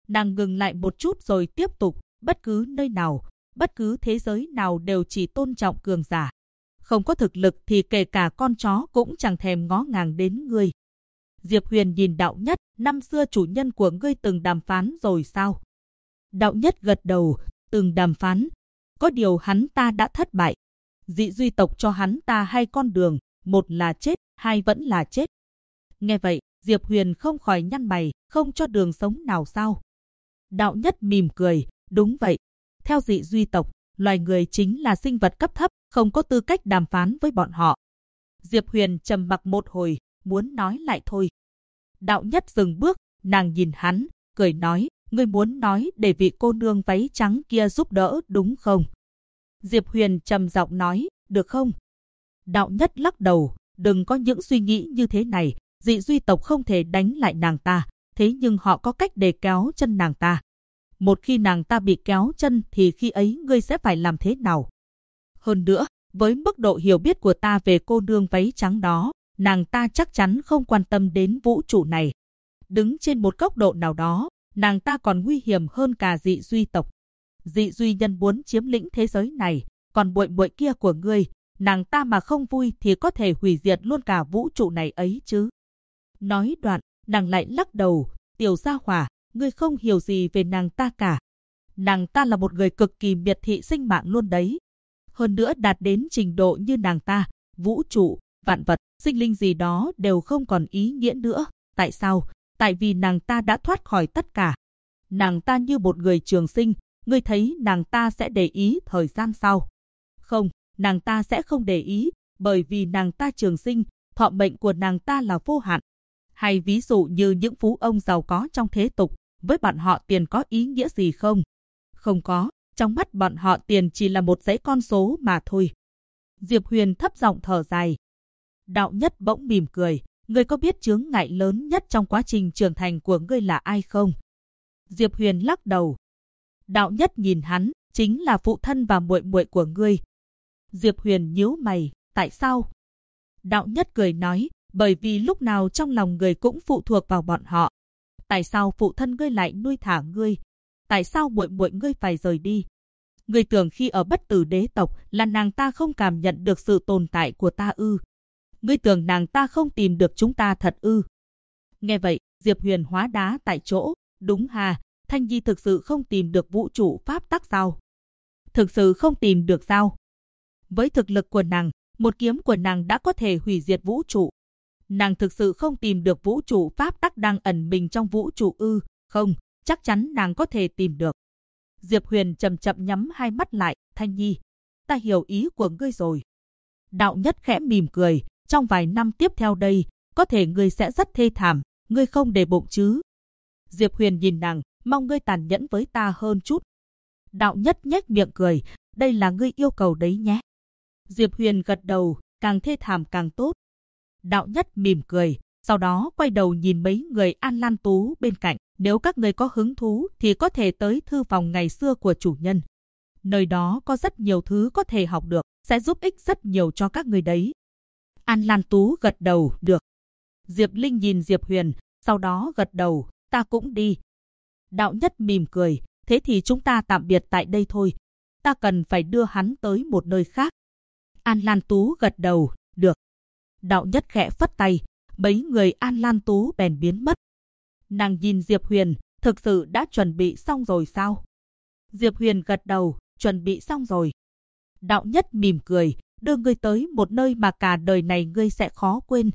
Nàng ngừng lại một chút rồi tiếp tục, bất cứ nơi nào, bất cứ thế giới nào đều chỉ tôn trọng cường giả. Không có thực lực thì kể cả con chó cũng chẳng thèm ngó ngàng đến ngươi. Diệp Huyền nhìn Đạo Nhất, năm xưa chủ nhân của ngươi từng đàm phán rồi sao? Đạo Nhất gật đầu, từng đàm phán. Có điều hắn ta đã thất bại. Dị duy tộc cho hắn ta hai con đường, một là chết, hai vẫn là chết. Nghe vậy, Diệp Huyền không khỏi nhăn mày, không cho đường sống nào sao? Đạo Nhất mỉm cười, đúng vậy. Theo dị duy tộc, loài người chính là sinh vật cấp thấp, không có tư cách đàm phán với bọn họ. Diệp Huyền trầm mặc một hồi, muốn nói lại thôi. Đạo Nhất dừng bước, nàng nhìn hắn, cười nói, ngươi muốn nói để vị cô nương váy trắng kia giúp đỡ đúng không? Diệp Huyền trầm giọng nói, được không? Đạo Nhất lắc đầu, đừng có những suy nghĩ như thế này, dị duy tộc không thể đánh lại nàng ta, thế nhưng họ có cách để kéo chân nàng ta. Một khi nàng ta bị kéo chân thì khi ấy ngươi sẽ phải làm thế nào? Hơn nữa, với mức độ hiểu biết của ta về cô nương váy trắng đó, nàng ta chắc chắn không quan tâm đến vũ trụ này. Đứng trên một góc độ nào đó, nàng ta còn nguy hiểm hơn cả dị duy tộc. Dị duy nhân muốn chiếm lĩnh thế giới này, còn muội muội kia của ngươi, nàng ta mà không vui thì có thể hủy diệt luôn cả vũ trụ này ấy chứ. Nói đoạn, nàng lại lắc đầu, tiểu gia hỏa, ngươi không hiểu gì về nàng ta cả. Nàng ta là một người cực kỳ miệt thị sinh mạng luôn đấy. Hơn nữa đạt đến trình độ như nàng ta, vũ trụ, vạn vật, sinh linh gì đó đều không còn ý nghĩa nữa. Tại sao? Tại vì nàng ta đã thoát khỏi tất cả. Nàng ta như một người trường sinh, ngươi thấy nàng ta sẽ để ý thời gian sao? Không, nàng ta sẽ không để ý, bởi vì nàng ta trường sinh, thọ mệnh của nàng ta là vô hạn. Hay ví dụ như những phú ông giàu có trong thế tục, với bọn họ tiền có ý nghĩa gì không? Không có, trong mắt bọn họ tiền chỉ là một dãy con số mà thôi. Diệp Huyền thấp giọng thở dài. Đạo Nhất bỗng mỉm cười, ngươi có biết chướng ngại lớn nhất trong quá trình trưởng thành của ngươi là ai không? Diệp Huyền lắc đầu. Đạo Nhất nhìn hắn, chính là phụ thân và muội muội của ngươi. Diệp Huyền nhíu mày, tại sao? Đạo Nhất cười nói, bởi vì lúc nào trong lòng người cũng phụ thuộc vào bọn họ. Tại sao phụ thân ngươi lại nuôi thả ngươi? Tại sao muội muội ngươi phải rời đi? Ngươi tưởng khi ở Bất Tử Đế tộc là nàng ta không cảm nhận được sự tồn tại của ta ư? Ngươi tưởng nàng ta không tìm được chúng ta thật ư? Nghe vậy, Diệp Huyền hóa đá tại chỗ. Đúng hà, Thanh Nhi thực sự không tìm được vũ trụ pháp tắc sao? Thực sự không tìm được sao? Với thực lực của nàng, một kiếm của nàng đã có thể hủy diệt vũ trụ. Nàng thực sự không tìm được vũ trụ pháp tắc đang ẩn mình trong vũ trụ ư? Không, chắc chắn nàng có thể tìm được. Diệp Huyền chậm chậm nhắm hai mắt lại, Thanh Nhi, ta hiểu ý của ngươi rồi. Đạo Nhất khẽ mỉm cười, trong vài năm tiếp theo đây, có thể ngươi sẽ rất thê thảm, ngươi không để bụng chứ? Diệp Huyền nhìn nàng, mong ngươi tàn nhẫn với ta hơn chút. Đạo Nhất nhếch miệng cười, đây là ngươi yêu cầu đấy nhé. Diệp Huyền gật đầu, càng thê thảm càng tốt. Đạo Nhất mỉm cười, sau đó quay đầu nhìn mấy người An Lan Tú bên cạnh. Nếu các người có hứng thú thì có thể tới thư phòng ngày xưa của chủ nhân. Nơi đó có rất nhiều thứ có thể học được, sẽ giúp ích rất nhiều cho các người đấy. An Lan Tú gật đầu, được. Diệp Linh nhìn Diệp Huyền, sau đó gật đầu, ta cũng đi. Đạo Nhất mỉm cười, thế thì chúng ta tạm biệt tại đây thôi. Ta cần phải đưa hắn tới một nơi khác. An Lan Tú gật đầu, được. Đạo Nhất khẽ phất tay, mấy người An Lan Tú bèn biến mất. Nàng nhìn Diệp Huyền, thực sự đã chuẩn bị xong rồi sao? Diệp Huyền gật đầu, chuẩn bị xong rồi. Đạo Nhất mỉm cười, đưa ngươi tới một nơi mà cả đời này ngươi sẽ khó quên.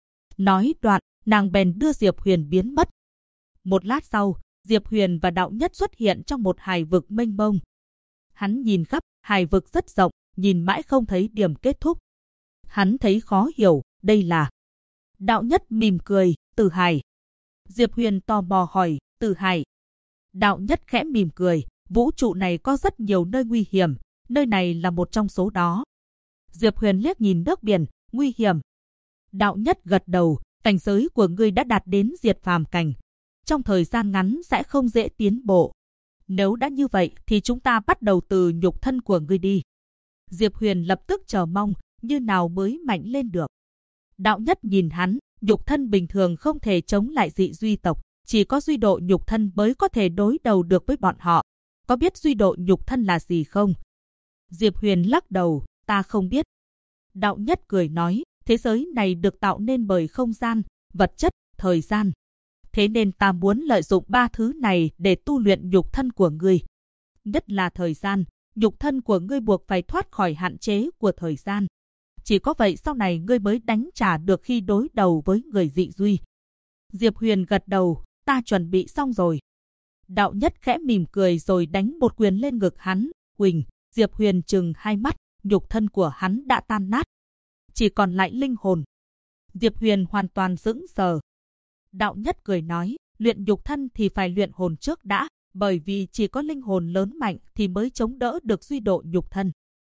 Nói đoạn, nàng bèn đưa Diệp Huyền biến mất. Một lát sau, Diệp Huyền và Đạo Nhất xuất hiện trong một hải vực mênh mông. Hắn nhìn khắp, hải vực rất rộng, nhìn mãi không thấy điểm kết thúc. Hắn thấy khó hiểu, đây là... Đạo Nhất mỉm cười, Tử Hải. Diệp Huyền tò mò hỏi, Tử Hải. Đạo Nhất khẽ mỉm cười, vũ trụ này có rất nhiều nơi nguy hiểm, nơi này là một trong số đó. Diệp Huyền liếc nhìn nước biển, nguy hiểm. Đạo Nhất gật đầu, cảnh giới của ngươi đã đạt đến diệt phàm cảnh. Trong thời gian ngắn sẽ không dễ tiến bộ. Nếu đã như vậy thì chúng ta bắt đầu từ nhục thân của ngươi đi. Diệp Huyền lập tức chờ mong, như nào mới mạnh lên được. Đạo Nhất nhìn hắn, nhục thân bình thường không thể chống lại dị duy tộc, chỉ có duy độ nhục thân mới có thể đối đầu được với bọn họ. Có biết duy độ nhục thân là gì không? Diệp Huyền lắc đầu, ta không biết. Đạo Nhất cười nói, thế giới này được tạo nên bởi không gian, vật chất, thời gian. Thế nên ta muốn lợi dụng ba thứ này để tu luyện nhục thân của ngươi. Nhất là thời gian, nhục thân của ngươi buộc phải thoát khỏi hạn chế của thời gian. Chỉ có vậy sau này ngươi mới đánh trả được khi đối đầu với người dị duy. Diệp Huyền gật đầu, ta chuẩn bị xong rồi. Đạo Nhất khẽ mỉm cười rồi đánh một quyền lên ngực hắn. Huỳnh, Diệp Huyền trừng hai mắt, nhục thân của hắn đã tan nát. Chỉ còn lại linh hồn. Diệp Huyền hoàn toàn sững sờ. Đạo Nhất cười nói, luyện nhục thân thì phải luyện hồn trước đã, bởi vì chỉ có linh hồn lớn mạnh thì mới chống đỡ được duy độ nhục thân.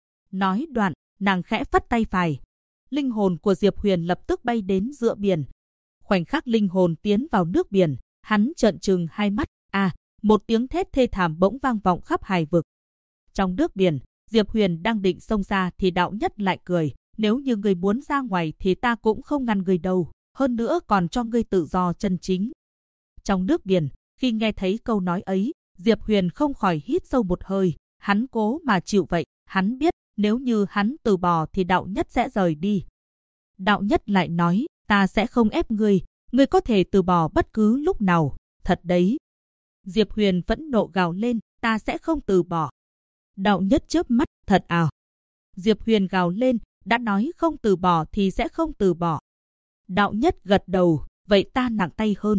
Nói đoạn, nàng khẽ phất tay phải. Linh hồn của Diệp Huyền lập tức bay đến giữa biển. Khoảnh khắc linh hồn tiến vào nước biển, hắn trợn trừng hai mắt. Một tiếng thét thê thảm bỗng vang vọng khắp hải vực. Trong nước biển, Diệp Huyền đang định xông ra thì Đạo Nhất lại cười. Nếu như ngươi muốn ra ngoài thì ta cũng không ngăn ngươi đâu. Hơn nữa còn cho ngươi tự do chân chính. Trong nước biển, khi nghe thấy câu nói ấy, Diệp Huyền không khỏi hít sâu một hơi. Hắn cố mà chịu vậy. Hắn biết nếu như hắn từ bỏ thì Đạo Nhất sẽ rời đi. Đạo Nhất lại nói, ta sẽ không ép ngươi. Ngươi có thể từ bỏ bất cứ lúc nào. Thật đấy. Diệp Huyền phẫn nộ gào lên, ta sẽ không từ bỏ. Đạo Nhất chớp mắt, thật à? Diệp Huyền gào lên, đã nói không từ bỏ thì sẽ không từ bỏ. Đạo Nhất gật đầu, vậy ta nặng tay hơn.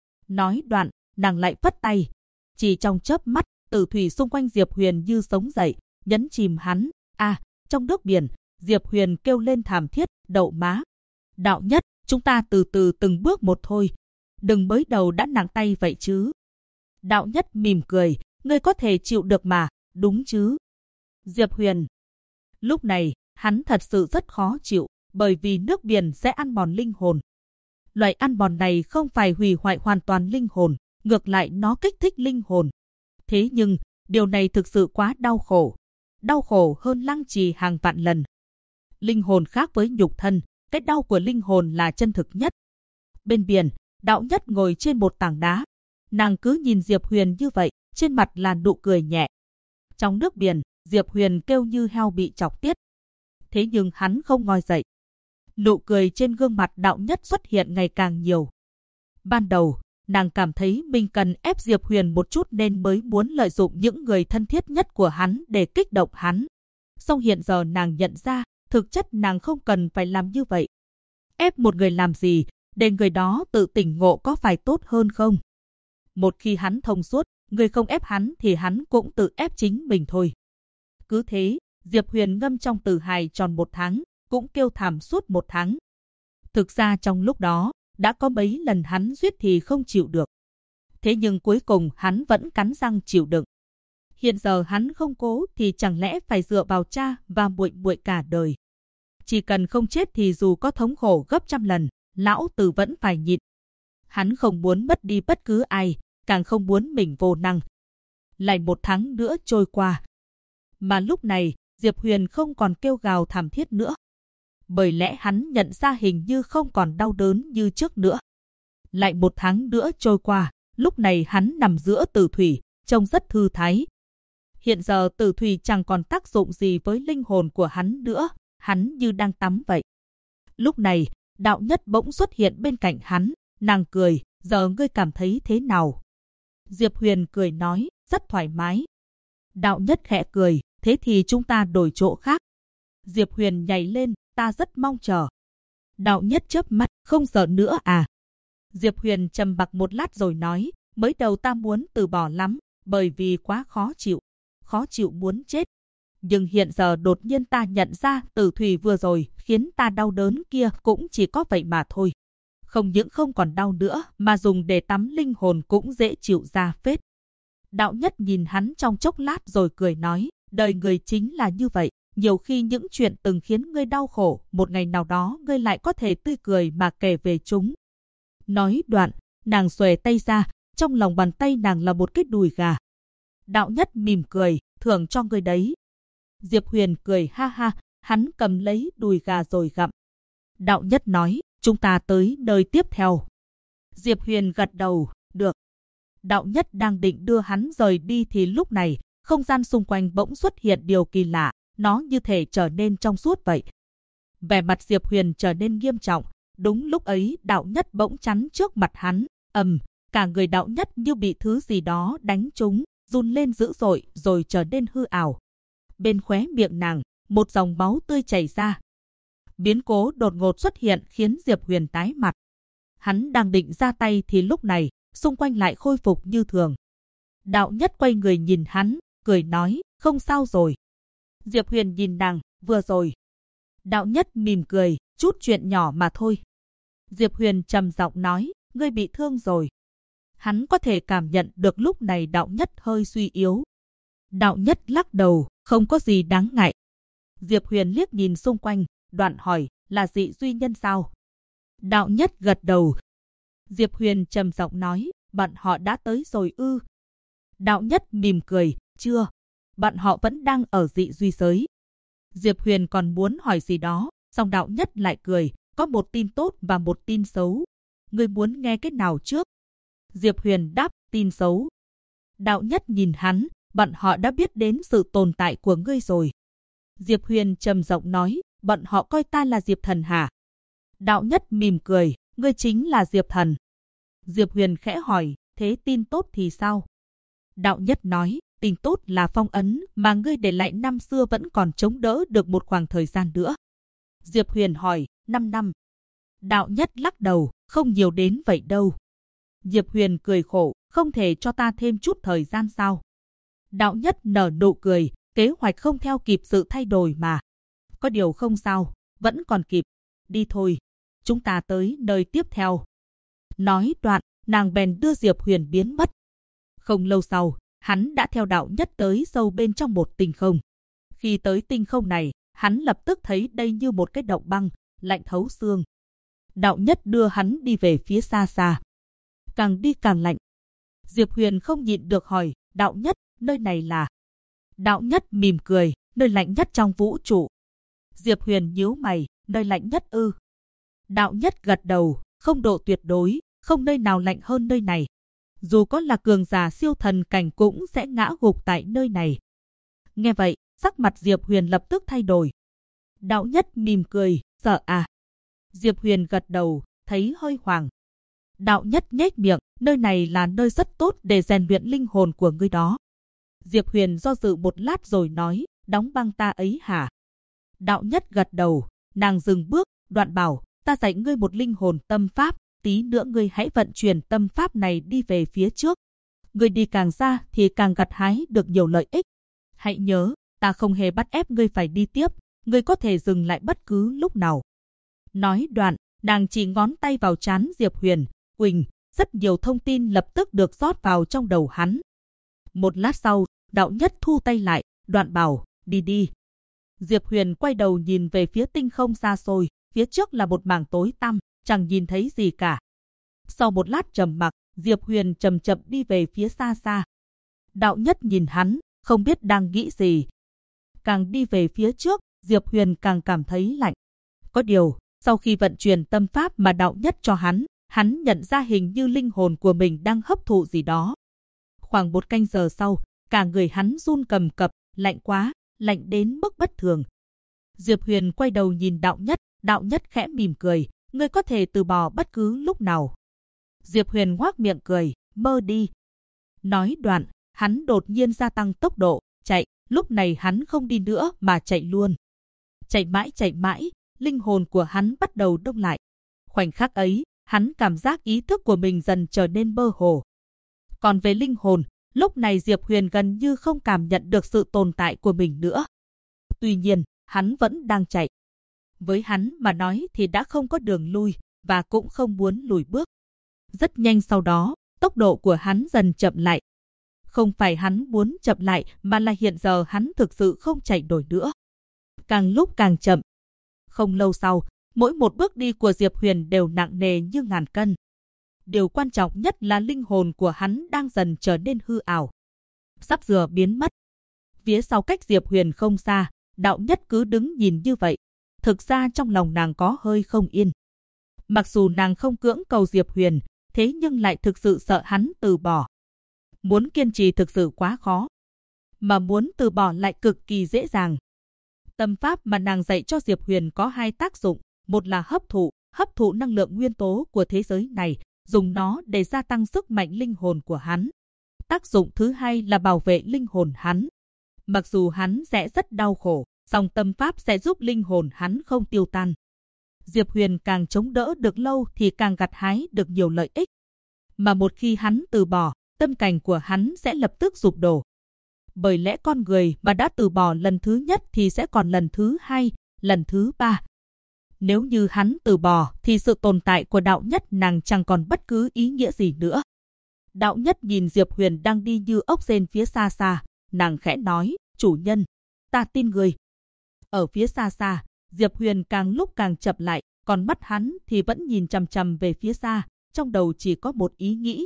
Nói đoạn, nàng lại phất tay. Chỉ trong chớp mắt, tử thủy xung quanh Diệp Huyền như sống dậy, nhấn chìm hắn. Trong nước biển, Diệp Huyền kêu lên thảm thiết, đậu má. Đạo Nhất, chúng ta từ từ từng bước một thôi. Đừng mới đầu đã nặng tay vậy chứ. Đạo Nhất mỉm cười, ngươi có thể chịu được mà, đúng chứ? Diệp Huyền. Lúc này, hắn thật sự rất khó chịu, bởi vì nước biển sẽ ăn mòn linh hồn. Loại ăn mòn này không phải hủy hoại hoàn toàn linh hồn, ngược lại nó kích thích linh hồn. Thế nhưng, điều này thực sự quá đau khổ hơn Lăng Trì hàng vạn lần. Linh hồn khác với nhục thân, cái đau của linh hồn là chân thực nhất. Bên biển, Đạo Nhất ngồi trên một tảng đá. Nàng cứ nhìn Diệp Huyền như vậy, trên mặt là nụ cười nhẹ. Trong nước biển, Diệp Huyền kêu như heo bị chọc tiết. Thế nhưng hắn không ngoi dậy. Nụ cười trên gương mặt Đạo Nhất xuất hiện ngày càng nhiều. Ban đầu, nàng cảm thấy mình cần ép Diệp Huyền một chút nên mới muốn lợi dụng những người thân thiết nhất của hắn để kích động hắn. Song hiện giờ nàng nhận ra, thực chất nàng không cần phải làm như vậy. Ép một người làm gì, để người đó tự tỉnh ngộ có phải tốt hơn không? Một khi hắn thông suốt, người không ép hắn thì hắn cũng tự ép chính mình thôi. Cứ thế, Diệp Huyền ngâm trong tử hài tròn 1 tháng, cũng kêu thảm suốt 1 tháng. Thực ra trong lúc đó, đã có mấy lần hắn suýt thì không chịu được. Thế nhưng cuối cùng hắn vẫn cắn răng chịu đựng. Hiện giờ hắn không cố thì chẳng lẽ phải dựa vào cha và muội muội cả đời. Chỉ cần không chết thì dù có thống khổ gấp trăm lần, lão tử vẫn phải nhịn. Hắn không muốn mất đi bất cứ ai, càng không muốn mình vô năng. Lại 1 tháng nữa trôi qua. Mà lúc này, Diệp Huyền không còn kêu gào thảm thiết nữa. Bởi lẽ hắn nhận ra hình như không còn đau đớn như trước nữa. Lại 1 tháng nữa trôi qua, lúc này hắn nằm giữa tử thủy, trông rất thư thái. Hiện giờ tử thủy chẳng còn tác dụng gì với linh hồn của hắn nữa, hắn như đang tắm vậy. Lúc này, Đạo Nhất bỗng xuất hiện bên cạnh hắn, nàng cười, giờ ngươi cảm thấy thế nào? Diệp Huyền cười nói, rất thoải mái. Đạo Nhất khẽ cười, thế thì chúng ta đổi chỗ khác. Diệp Huyền nhảy lên, ta rất mong chờ. Đạo Nhất chớp mắt, không sợ nữa à? Diệp Huyền trầm mặc một lát rồi nói, mới đầu ta muốn từ bỏ lắm, bởi vì quá khó chịu muốn chết. Nhưng hiện giờ đột nhiên ta nhận ra tử thủy vừa rồi khiến ta đau đớn kia cũng chỉ có vậy mà thôi. Không những không còn đau nữa mà dùng để tắm linh hồn cũng dễ chịu ra phết. Đạo Nhất nhìn hắn trong chốc lát rồi cười nói, đời người chính là như vậy. Nhiều khi những chuyện từng khiến ngươi đau khổ, một ngày nào đó ngươi lại có thể tươi cười mà kể về chúng. Nói đoạn, nàng xòe tay ra, trong lòng bàn tay nàng là một cái đùi gà. Đạo Nhất mỉm cười, thưởng cho ngươi đấy. Diệp Huyền cười ha ha, hắn cầm lấy đùi gà rồi gặm. Đạo Nhất nói, chúng ta tới nơi tiếp theo. Diệp Huyền gật đầu, Được. Đạo Nhất đang định đưa hắn rời đi thì lúc này, không gian xung quanh bỗng xuất hiện điều kỳ lạ, nó như thể trở nên trong suốt vậy. Vẻ mặt Diệp Huyền trở nên nghiêm trọng, đúng lúc ấy Đạo Nhất bỗng chắn trước mặt hắn, cả người Đạo Nhất như bị thứ gì đó đánh trúng, run lên dữ dội rồi trở nên hư ảo. Bên khóe miệng nàng, một dòng máu tươi chảy ra. Biến cố đột ngột xuất hiện khiến Diệp Huyền tái mặt. Hắn đang định ra tay thì lúc này, xung quanh lại khôi phục như thường. Đạo Nhất quay người nhìn hắn, cười nói, không sao rồi. Diệp Huyền nhìn nàng, vừa rồi. Đạo Nhất mỉm cười, chút chuyện nhỏ mà thôi. Diệp Huyền trầm giọng nói, ngươi bị thương rồi. Hắn có thể cảm nhận được lúc này Đạo Nhất hơi suy yếu. Đạo Nhất lắc đầu, không có gì đáng ngại. Diệp Huyền liếc nhìn xung quanh, đoạn hỏi, là Dị Duy Nhân sao? Đạo Nhất gật đầu. Diệp Huyền trầm giọng nói, bọn họ đã tới rồi ư? Đạo Nhất mỉm cười, chưa. Bọn họ vẫn đang ở Dị Duy giới. Diệp Huyền còn muốn hỏi gì đó, song Đạo Nhất lại cười, có một tin tốt và một tin xấu. Ngươi muốn nghe cái nào trước? Diệp Huyền đáp, tin xấu. Đạo Nhất nhìn hắn, bọn họ đã biết đến sự tồn tại của ngươi rồi. Diệp Huyền trầm giọng nói, bọn họ coi ta là Diệp Thần hả? Đạo Nhất mỉm cười, ngươi chính là Diệp Thần. Diệp Huyền khẽ hỏi, thế tin tốt thì sao? Đạo Nhất nói, tin tốt là phong ấn mà ngươi để lại năm xưa vẫn còn chống đỡ được một khoảng thời gian nữa. Diệp Huyền hỏi, 5 năm. Đạo Nhất lắc đầu, không nhiều đến vậy đâu. Diệp Huyền cười khổ, không thể cho ta thêm chút thời gian sao? Đạo Nhất nở nụ cười, kế hoạch không theo kịp sự thay đổi mà. Có điều không sao, vẫn còn kịp. Đi thôi, chúng ta tới nơi tiếp theo. Nói đoạn, nàng bèn đưa Diệp Huyền biến mất. Không lâu sau, hắn đã theo Đạo Nhất tới sâu bên trong một tinh không. Khi tới tinh không này, hắn lập tức thấy đây như một cái động băng, lạnh thấu xương. Đạo Nhất đưa hắn đi về phía xa xa. Càng đi càng lạnh. Diệp Huyền không nhịn được hỏi, Đạo Nhất, nơi này là? Đạo Nhất mỉm cười, nơi lạnh nhất trong vũ trụ. Diệp Huyền nhíu mày, nơi lạnh nhất ư? Đạo Nhất gật đầu, không độ tuyệt đối, không nơi nào lạnh hơn nơi này. Dù có là cường giả siêu thần cảnh cũng sẽ ngã gục tại nơi này. Nghe vậy, sắc mặt Diệp Huyền lập tức thay đổi. Đạo Nhất mỉm cười, sợ à? Diệp Huyền gật đầu, thấy hơi hoảng. Đạo Nhất nhếch miệng, nơi này là nơi rất tốt để rèn luyện linh hồn của ngươi đó. Diệp Huyền do dự một lát rồi nói, đóng băng ta ấy hả? Đạo Nhất gật đầu, nàng dừng bước, đoạn bảo, ta dạy ngươi một linh hồn tâm pháp, tí nữa ngươi hãy vận chuyển tâm pháp này đi về phía trước. Ngươi đi càng xa thì càng gặt hái được nhiều lợi ích. Hãy nhớ, ta không hề bắt ép ngươi phải đi tiếp, ngươi có thể dừng lại bất cứ lúc nào. Nói đoạn, nàng chỉ ngón tay vào trán Diệp Huyền, Quỳnh, rất nhiều thông tin lập tức được rót vào trong đầu hắn. Một lát sau, Đạo Nhất thu tay lại, đoạn bảo, đi đi. Diệp Huyền quay đầu nhìn về phía tinh không xa xôi, phía trước là một mảng tối tăm, chẳng nhìn thấy gì cả. Sau một lát trầm mặc, Diệp Huyền chậm chậm đi về phía xa xa. Đạo Nhất nhìn hắn, không biết đang nghĩ gì. Càng đi về phía trước, Diệp Huyền càng cảm thấy lạnh. Có điều, sau khi vận chuyển tâm pháp mà Đạo Nhất cho hắn nhận ra hình như linh hồn của mình đang hấp thụ gì đó. Khoảng 1 canh giờ sau, cả người hắn run cầm cập, lạnh quá, lạnh đến mức bất thường. Diệp Huyền quay đầu nhìn Đạo Nhất khẽ mỉm cười, ngươi có thể từ bỏ bất cứ lúc nào. Diệp Huyền ngoác miệng cười, mơ đi. Nói đoạn, hắn đột nhiên gia tăng tốc độ, chạy, lúc này hắn không đi nữa mà chạy luôn. Chạy mãi, linh hồn của hắn bắt đầu đông lại. Khoảnh khắc ấy, hắn cảm giác ý thức của mình dần trở nên mơ hồ. Còn về linh hồn, lúc này Diệp Huyền gần như không cảm nhận được sự tồn tại của mình nữa. Tuy nhiên, hắn vẫn đang chạy. Với hắn mà nói thì đã không có đường lui, và cũng không muốn lùi bước. Rất nhanh sau đó, tốc độ của hắn dần chậm lại. Không phải hắn muốn chậm lại, mà là hiện giờ hắn thực sự không chạy nổi nữa. Càng lúc càng chậm. Không lâu sau, mỗi một bước đi của Diệp Huyền đều nặng nề như ngàn cân. Điều quan trọng nhất là linh hồn của hắn đang dần trở nên hư ảo. Sắp sửa biến mất. Phía sau cách Diệp Huyền không xa, Đạo Nhất cứ đứng nhìn như vậy. Thực ra trong lòng nàng có hơi không yên. Mặc dù nàng không cưỡng cầu Diệp Huyền, thế nhưng lại thực sự sợ hắn từ bỏ. Muốn kiên trì thực sự quá khó, mà muốn từ bỏ lại cực kỳ dễ dàng. Tâm pháp mà nàng dạy cho Diệp Huyền có hai tác dụng, một là hấp thụ năng lượng nguyên tố của thế giới này, dùng nó để gia tăng sức mạnh linh hồn của hắn. Tác dụng thứ hai là bảo vệ linh hồn hắn. Mặc dù hắn sẽ rất đau khổ, song tâm pháp sẽ giúp linh hồn hắn không tiêu tan. Diệp Huyền càng chống đỡ được lâu thì càng gặt hái được nhiều lợi ích. Mà một khi hắn từ bỏ, tâm cảnh của hắn sẽ lập tức sụp đổ. Bởi lẽ con người mà đã từ bỏ lần thứ nhất thì sẽ còn lần thứ hai, lần thứ ba. Nếu như hắn từ bỏ thì sự tồn tại của đạo nhất nàng chẳng còn bất cứ ý nghĩa gì nữa. Đạo nhất nhìn Diệp Huyền đang đi như ốc sên phía xa xa, nàng khẽ nói, chủ nhân, ta tin người. Ở phía xa xa, Diệp Huyền càng lúc càng chậm lại, còn mắt hắn thì vẫn nhìn chằm chằm về phía xa, trong đầu chỉ có một ý nghĩ.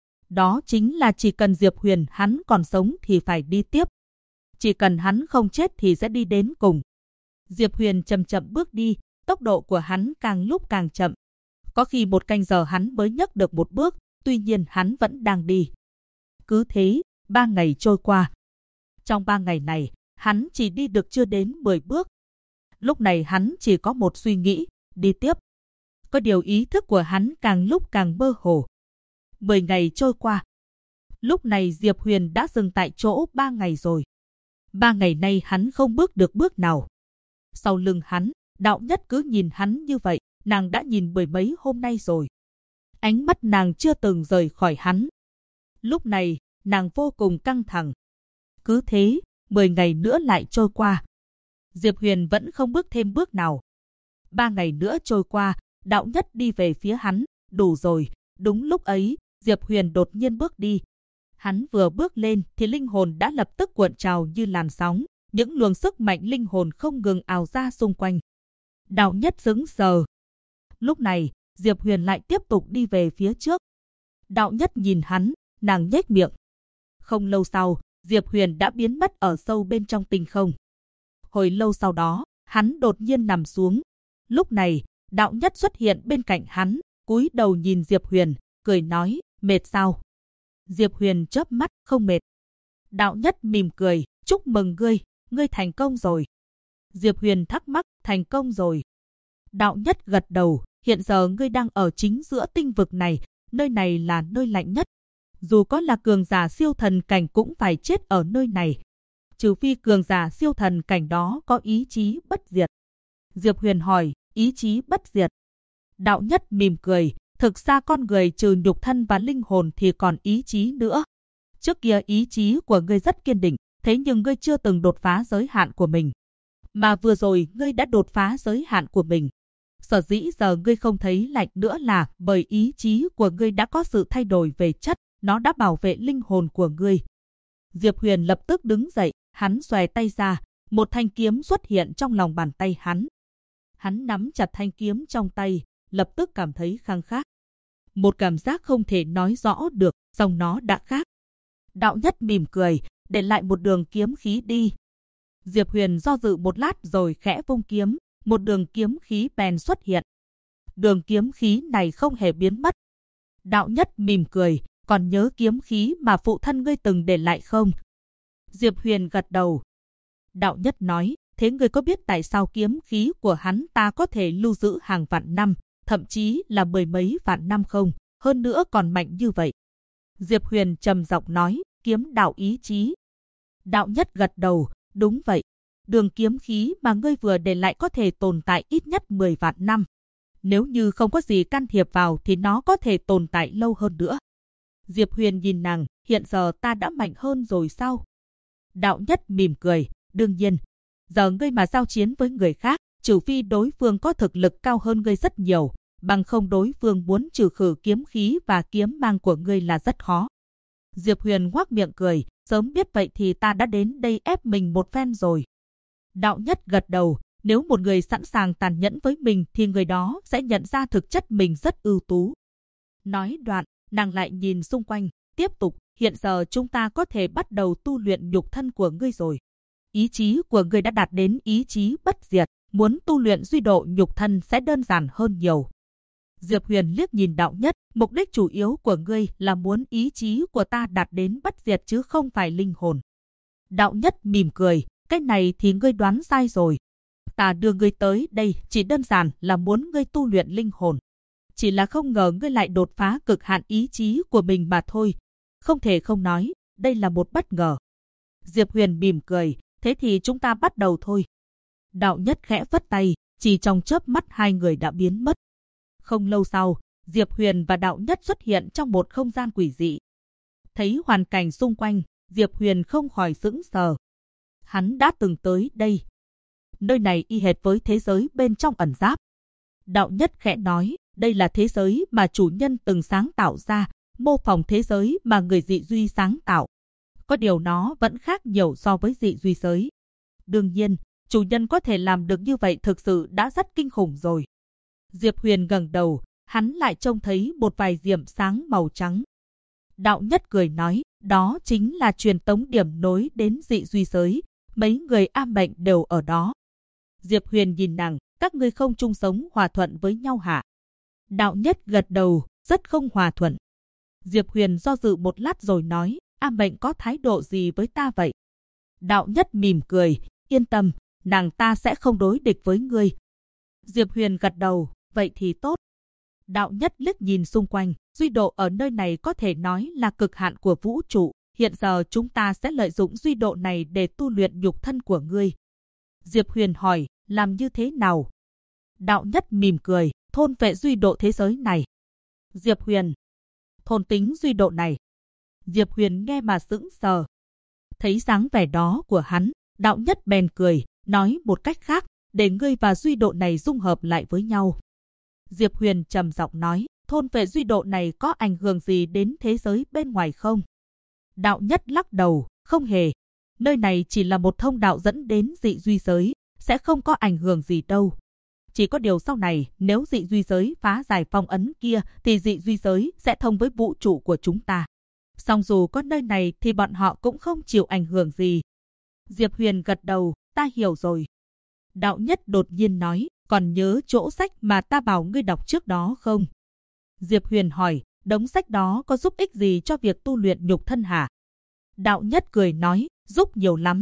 Đó chính là chỉ cần Diệp Huyền hắn còn sống thì phải đi tiếp. Chỉ cần hắn không chết thì sẽ đi đến cùng. Diệp Huyền chậm chậm bước đi, tốc độ của hắn càng lúc càng chậm. Có khi một canh giờ hắn mới nhấc được một bước, tuy nhiên hắn vẫn đang đi. Cứ thế, 3 ngày trôi qua. Trong 3 ngày này, hắn chỉ đi được chưa đến 10 bước. Lúc này hắn chỉ có một suy nghĩ, đi tiếp. Có điều ý thức của hắn càng lúc càng mơ hồ. 10 ngày trôi qua. Lúc này Diệp Huyền đã dừng tại chỗ 3 ngày rồi. 3 ngày nay hắn không bước được bước nào. Sau lưng hắn, đạo nhất cứ nhìn hắn như vậy, nàng đã nhìn 10 mấy hôm nay rồi. Ánh mắt nàng chưa từng rời khỏi hắn. Lúc này, nàng vô cùng căng thẳng. Cứ thế, 10 ngày nữa lại trôi qua. Diệp Huyền vẫn không bước thêm bước nào. 3 ngày nữa trôi qua, đạo nhất đi về phía hắn, đủ rồi. Đúng lúc ấy, Diệp Huyền đột nhiên bước đi. Hắn vừa bước lên thì linh hồn đã lập tức cuộn trào như làn sóng, những luồng sức mạnh linh hồn không ngừng ào ra xung quanh. Đạo nhất sững sờ. Lúc này, Diệp Huyền lại tiếp tục đi về phía trước. Đạo nhất nhìn hắn, nàng nhếch miệng. Không lâu sau, Diệp Huyền đã biến mất ở sâu bên trong tinh không. Hồi lâu sau đó, hắn đột nhiên nằm xuống. Lúc này, đạo nhất xuất hiện bên cạnh hắn, cúi đầu nhìn Diệp Huyền, cười nói, mệt sao? Diệp Huyền chớp mắt, không mệt. Đạo nhất mỉm cười, chúc mừng ngươi thành công rồi. Diệp Huyền thắc mắc, thành công rồi. Đạo nhất gật đầu, hiện giờ ngươi đang ở chính giữa tinh vực này, nơi này là nơi lạnh nhất. Dù có là cường giả siêu thần cảnh cũng phải chết ở nơi này. Trừ phi cường giả siêu thần cảnh đó có ý chí bất diệt. Diệp Huyền hỏi, ý chí bất diệt. Đạo nhất mỉm cười, thực ra con người trừ nhục thân và linh hồn thì còn ý chí nữa. Trước kia ý chí của ngươi rất kiên định, thế nhưng ngươi chưa từng đột phá giới hạn của mình. Mà vừa rồi ngươi đã đột phá giới hạn của mình. Sở dĩ giờ ngươi không thấy lạnh nữa là bởi ý chí của ngươi đã có sự thay đổi về chất, nó đã bảo vệ linh hồn của ngươi. Diệp Huyền lập tức đứng dậy, hắn xòe tay ra, một thanh kiếm xuất hiện trong lòng bàn tay hắn. Hắn nắm chặt thanh kiếm trong tay, lập tức cảm thấy khăng khát. Một cảm giác không thể nói rõ được, song nó đã khác. Đạo nhất mỉm cười, để lại một đường kiếm khí đi. Diệp Huyền do dự một lát rồi khẽ vung kiếm, một đường kiếm khí bèn xuất hiện. Đường kiếm khí này không hề biến mất. Đạo nhất mỉm cười, còn nhớ kiếm khí mà phụ thân ngươi từng để lại không? Diệp Huyền gật đầu. Đạo nhất nói, thế ngươi có biết tại sao kiếm khí của hắn ta có thể lưu giữ hàng vạn năm, thậm chí là 10 mấy vạn năm không? Hơn nữa còn mạnh như vậy. Diệp Huyền trầm giọng nói, kiếm đạo ý chí. Đạo nhất gật đầu, đúng vậy. Đường kiếm khí mà ngươi vừa để lại có thể tồn tại ít nhất 10 vạn năm. Nếu như không có gì can thiệp vào thì nó có thể tồn tại lâu hơn nữa. Diệp Huyền nhìn nàng, hiện giờ ta đã mạnh hơn rồi sao? Đạo nhất mỉm cười, đương nhiên. Giờ ngươi mà giao chiến với người khác, trừ phi đối phương có thực lực cao hơn ngươi rất nhiều, bằng không đối phương muốn trừ khử kiếm khí và kiếm mang của ngươi là rất khó. Diệp Huyền ngoác miệng cười, sớm biết vậy thì ta đã đến đây ép mình một phen rồi. Đạo nhất gật đầu, nếu một người sẵn sàng tàn nhẫn với mình thì người đó sẽ nhận ra thực chất mình rất ưu tú. Nói đoạn, nàng lại nhìn xung quanh, tiếp tục, hiện giờ chúng ta có thể bắt đầu tu luyện nhục thân của ngươi rồi. Ý chí của ngươi đã đạt đến ý chí bất diệt, muốn tu luyện duy độ nhục thân sẽ đơn giản hơn nhiều. Diệp Huyền liếc nhìn đạo nhất, mục đích chủ yếu của ngươi là muốn ý chí của ta đạt đến bất diệt chứ không phải linh hồn. Đạo nhất mỉm cười, cái này thì ngươi đoán sai rồi. Ta đưa ngươi tới đây chỉ đơn giản là muốn ngươi tu luyện linh hồn. Chỉ là không ngờ ngươi lại đột phá cực hạn ý chí của mình mà thôi. Không thể không nói, đây là một bất ngờ. Diệp Huyền mỉm cười, thế thì chúng ta bắt đầu thôi. Đạo nhất khẽ phất tay, chỉ trong chớp mắt hai người đã biến mất. Không lâu sau, Diệp Huyền và đạo nhất xuất hiện trong một không gian quỷ dị. Thấy hoàn cảnh xung quanh, Diệp Huyền không khỏi sững sờ. Hắn đã từng tới đây. Nơi này y hệt với thế giới bên trong ẩn giáp. Đạo nhất khẽ nói, đây là thế giới mà chủ nhân từng sáng tạo ra, mô phỏng thế giới mà người dị duy sáng tạo. Có điều nó vẫn khác nhiều so với dị duy giới. Đương nhiên, chủ nhân có thể làm được như vậy thực sự đã rất kinh khủng rồi. Diệp Huyền ngẩng đầu, hắn lại trông thấy một vài diệm sáng màu trắng. Đạo nhất cười nói, đó chính là truyền tống điểm nối đến dị duy giới, mấy người am mệnh đều ở đó. Diệp Huyền nhìn nàng, các ngươi không chung sống hòa thuận với nhau hả? Đạo nhất gật đầu, rất không hòa thuận. Diệp Huyền do dự một lát rồi nói, am mệnh có thái độ gì với ta vậy? Đạo nhất mỉm cười, yên tâm, nàng ta sẽ không đối địch với ngươi. Diệp Huyền gật đầu, vậy thì tốt. Đạo nhất liếc nhìn xung quanh, duy độ ở nơi này có thể nói là cực hạn của vũ trụ. Hiện giờ chúng ta sẽ lợi dụng duy độ này để tu luyện nhục thân của ngươi. Diệp Huyền hỏi, làm như thế nào? Đạo nhất mỉm cười, thôn vệ duy độ thế giới này. Diệp Huyền, thôn tính duy độ này. Diệp Huyền nghe mà sững sờ. Thấy dáng vẻ đó của hắn, đạo nhất bèn cười, nói một cách khác, để ngươi và duy độ này dung hợp lại với nhau. Diệp Huyền trầm giọng nói, thôn vệ duy độ này có ảnh hưởng gì đến thế giới bên ngoài không? Đạo nhất lắc đầu, không hề. Nơi này chỉ là một thông đạo dẫn đến dị duy giới, sẽ không có ảnh hưởng gì đâu. Chỉ có điều sau này, nếu dị duy giới phá giải phong ấn kia, thì dị duy giới sẽ thông với vũ trụ của chúng ta. Song dù có nơi này thì bọn họ cũng không chịu ảnh hưởng gì. Diệp Huyền gật đầu, ta hiểu rồi. Đạo nhất đột nhiên nói, còn nhớ chỗ sách mà ta bảo ngươi đọc trước đó không? Diệp Huyền hỏi, đống sách đó có giúp ích gì cho việc tu luyện nhục thân hả? Đạo nhất cười nói, giúp nhiều lắm.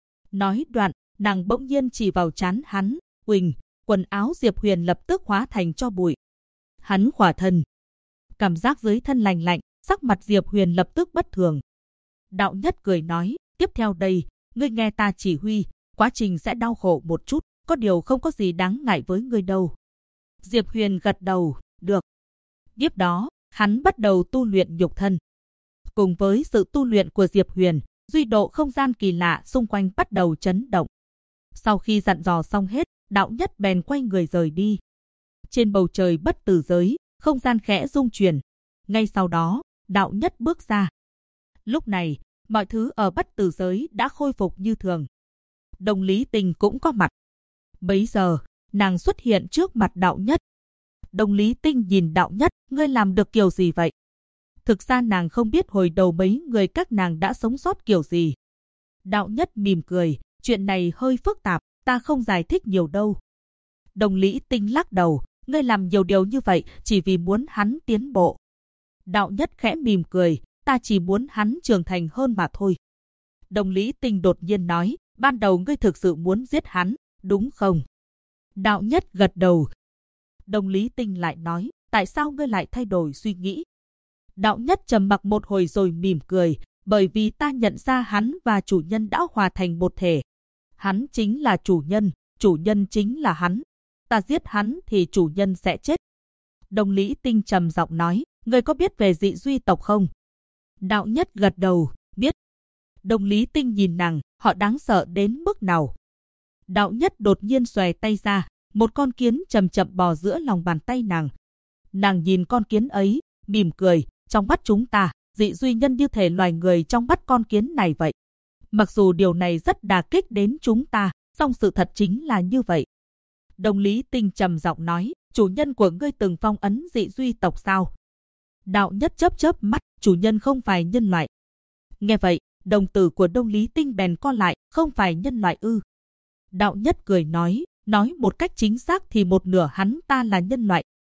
Nói đoạn, nàng bỗng nhiên chỉ vào trán hắn, uỳnh, quần áo Diệp Huyền lập tức hóa thành tro bụi. Hắn khỏa thân. Cảm giác dưới thân lành lạnh, sắc mặt Diệp Huyền lập tức bất thường. Đạo nhất cười nói, tiếp theo đây, ngươi nghe ta chỉ huy, quá trình sẽ đau khổ một chút, có điều không có gì đáng ngại với ngươi đâu. Diệp Huyền gật đầu, được. Tiếp đó, hắn bắt đầu tu luyện nhục thân. Cùng với sự tu luyện của Diệp Huyền, duy độ không gian kỳ lạ xung quanh bắt đầu chấn động. Sau khi dặn dò xong hết, đạo nhất bèn quay người rời đi. Trên bầu trời bất tử giới, không gian khẽ rung chuyển. Ngay sau đó, đạo nhất bước ra. Lúc này, mọi thứ ở bất tử giới đã khôi phục như thường. Đồng Lý Tình cũng có mặt. Bấy giờ, nàng xuất hiện trước mặt đạo nhất. Đồng Lý Tinh nhìn đạo nhất, ngươi làm được kiểu gì vậy? Thực ra nàng không biết hồi đầu mấy người các nàng đã sống sót kiểu gì. Đạo nhất mỉm cười, chuyện này hơi phức tạp, ta không giải thích nhiều đâu. Đồng Lý Tinh lắc đầu, ngươi làm nhiều điều như vậy chỉ vì muốn hắn tiến bộ. Đạo nhất khẽ mỉm cười, ta chỉ muốn hắn trưởng thành hơn mà thôi. Đồng Lý Tinh đột nhiên nói, ban đầu ngươi thực sự muốn giết hắn, đúng không? Đạo nhất gật đầu. Đồng Lý Tinh lại nói, tại sao ngươi lại thay đổi suy nghĩ? Đạo nhất trầm mặc một hồi rồi mỉm cười, bởi vì ta nhận ra hắn và chủ nhân đã hòa thành một thể. Hắn chính là chủ nhân chính là hắn. Ta giết hắn thì chủ nhân sẽ chết. Đồng Lý Tinh trầm giọng nói, ngươi có biết về dị duy tộc không? Đạo nhất gật đầu, biết. Đồng Lý Tinh nhìn nàng, họ đáng sợ đến mức nào? Đạo nhất đột nhiên xòe tay ra, một con kiến chậm chậm bò giữa lòng bàn tay nàng. Nàng nhìn con kiến ấy, mỉm cười, trong mắt chúng ta, dị duy nhân như thể loài người trong mắt con kiến này vậy. Mặc dù điều này rất đả kích đến chúng ta, song sự thật chính là như vậy. Đồng Lý Tinh trầm giọng nói, chủ nhân của ngươi từng phong ấn dị duy tộc sao? Đạo nhất chớp chớp mắt, chủ nhân không phải nhân loại. Nghe vậy, đồng tử của Đồng Lý Tinh bèn co lại, không phải nhân loại ư? Đạo nhất cười nói một cách chính xác thì một nửa hắn ta là nhân loại.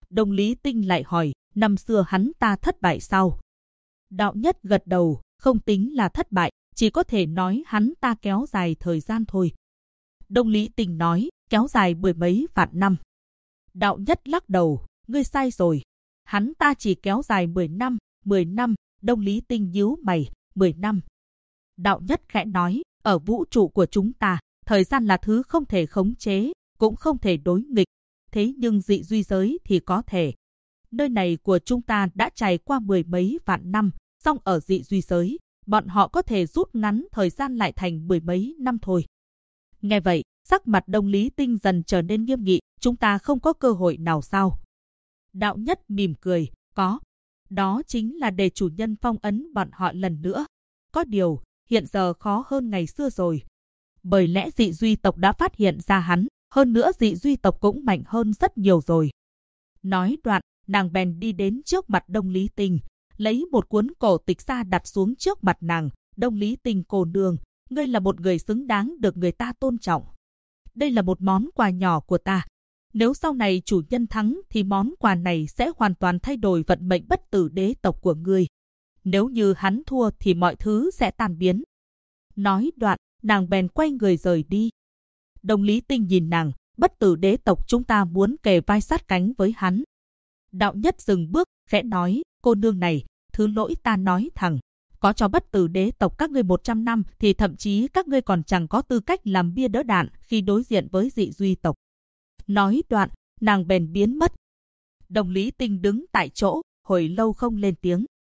Đông Lý Tinh lại hỏi, năm xưa hắn ta thất bại sao? Đạo Nhất gật đầu, không tính là thất bại, chỉ có thể nói hắn ta kéo dài thời gian thôi. Đông Lý Tinh nói, kéo dài 10 mấy vạn năm. Đạo Nhất lắc đầu, ngươi sai rồi. Hắn ta chỉ kéo dài 10 năm, 10 năm, Đông Lý Tinh nhíu mày, 10 năm. Đạo Nhất khẽ nói, ở vũ trụ của chúng ta, thời gian là thứ không thể khống chế, cũng không thể đối nghịch. Thế nhưng dị duy giới thì có thể. Nơi này của chúng ta đã trải qua 10 mấy vạn năm, song ở dị duy giới, bọn họ có thể rút ngắn thời gian lại thành 10 mấy năm thôi. Nghe vậy, sắc mặt Đông Lý Tinh dần trở nên nghiêm nghị, chúng ta không có cơ hội nào sao? Đạo Nhất mỉm cười, có. Đó chính là để chủ nhân phong ấn bọn họ lần nữa. Có điều, hiện giờ khó hơn ngày xưa rồi. Bởi lẽ dị duy tộc đã phát hiện ra hắn, hơn nữa dị duy tộc cũng mạnh hơn rất nhiều rồi. Nói đoạn, nàng bèn đi đến trước mặt Đông Lý Tinh, lấy một cuốn cổ tịch ra đặt xuống trước mặt nàng. Đông Lý Tinh cô nương, ngươi là một người xứng đáng được người ta tôn trọng. Đây là một món quà nhỏ của ta. Nếu sau này chủ nhân thắng thì món quà này sẽ hoàn toàn thay đổi vận mệnh bất tử đế tộc của ngươi. Nếu như hắn thua thì mọi thứ sẽ tan biến. Nói đoạn, nàng bèn quay người rời đi. Đông Lý Tinh nhìn nàng, bất tử đế tộc chúng ta muốn kề vai sát cánh với hắn. Đạo Nhất dừng bước, khẽ nói, cô nương này, thứ lỗi ta nói thẳng. Có cho bất tử đế tộc các ngươi 100 năm thì thậm chí các ngươi còn chẳng có tư cách làm bia đỡ đạn khi đối diện với dị duy tộc. Nói đoạn, nàng bèn biến mất. Đông Lý Tinh đứng tại chỗ, hồi lâu không lên tiếng.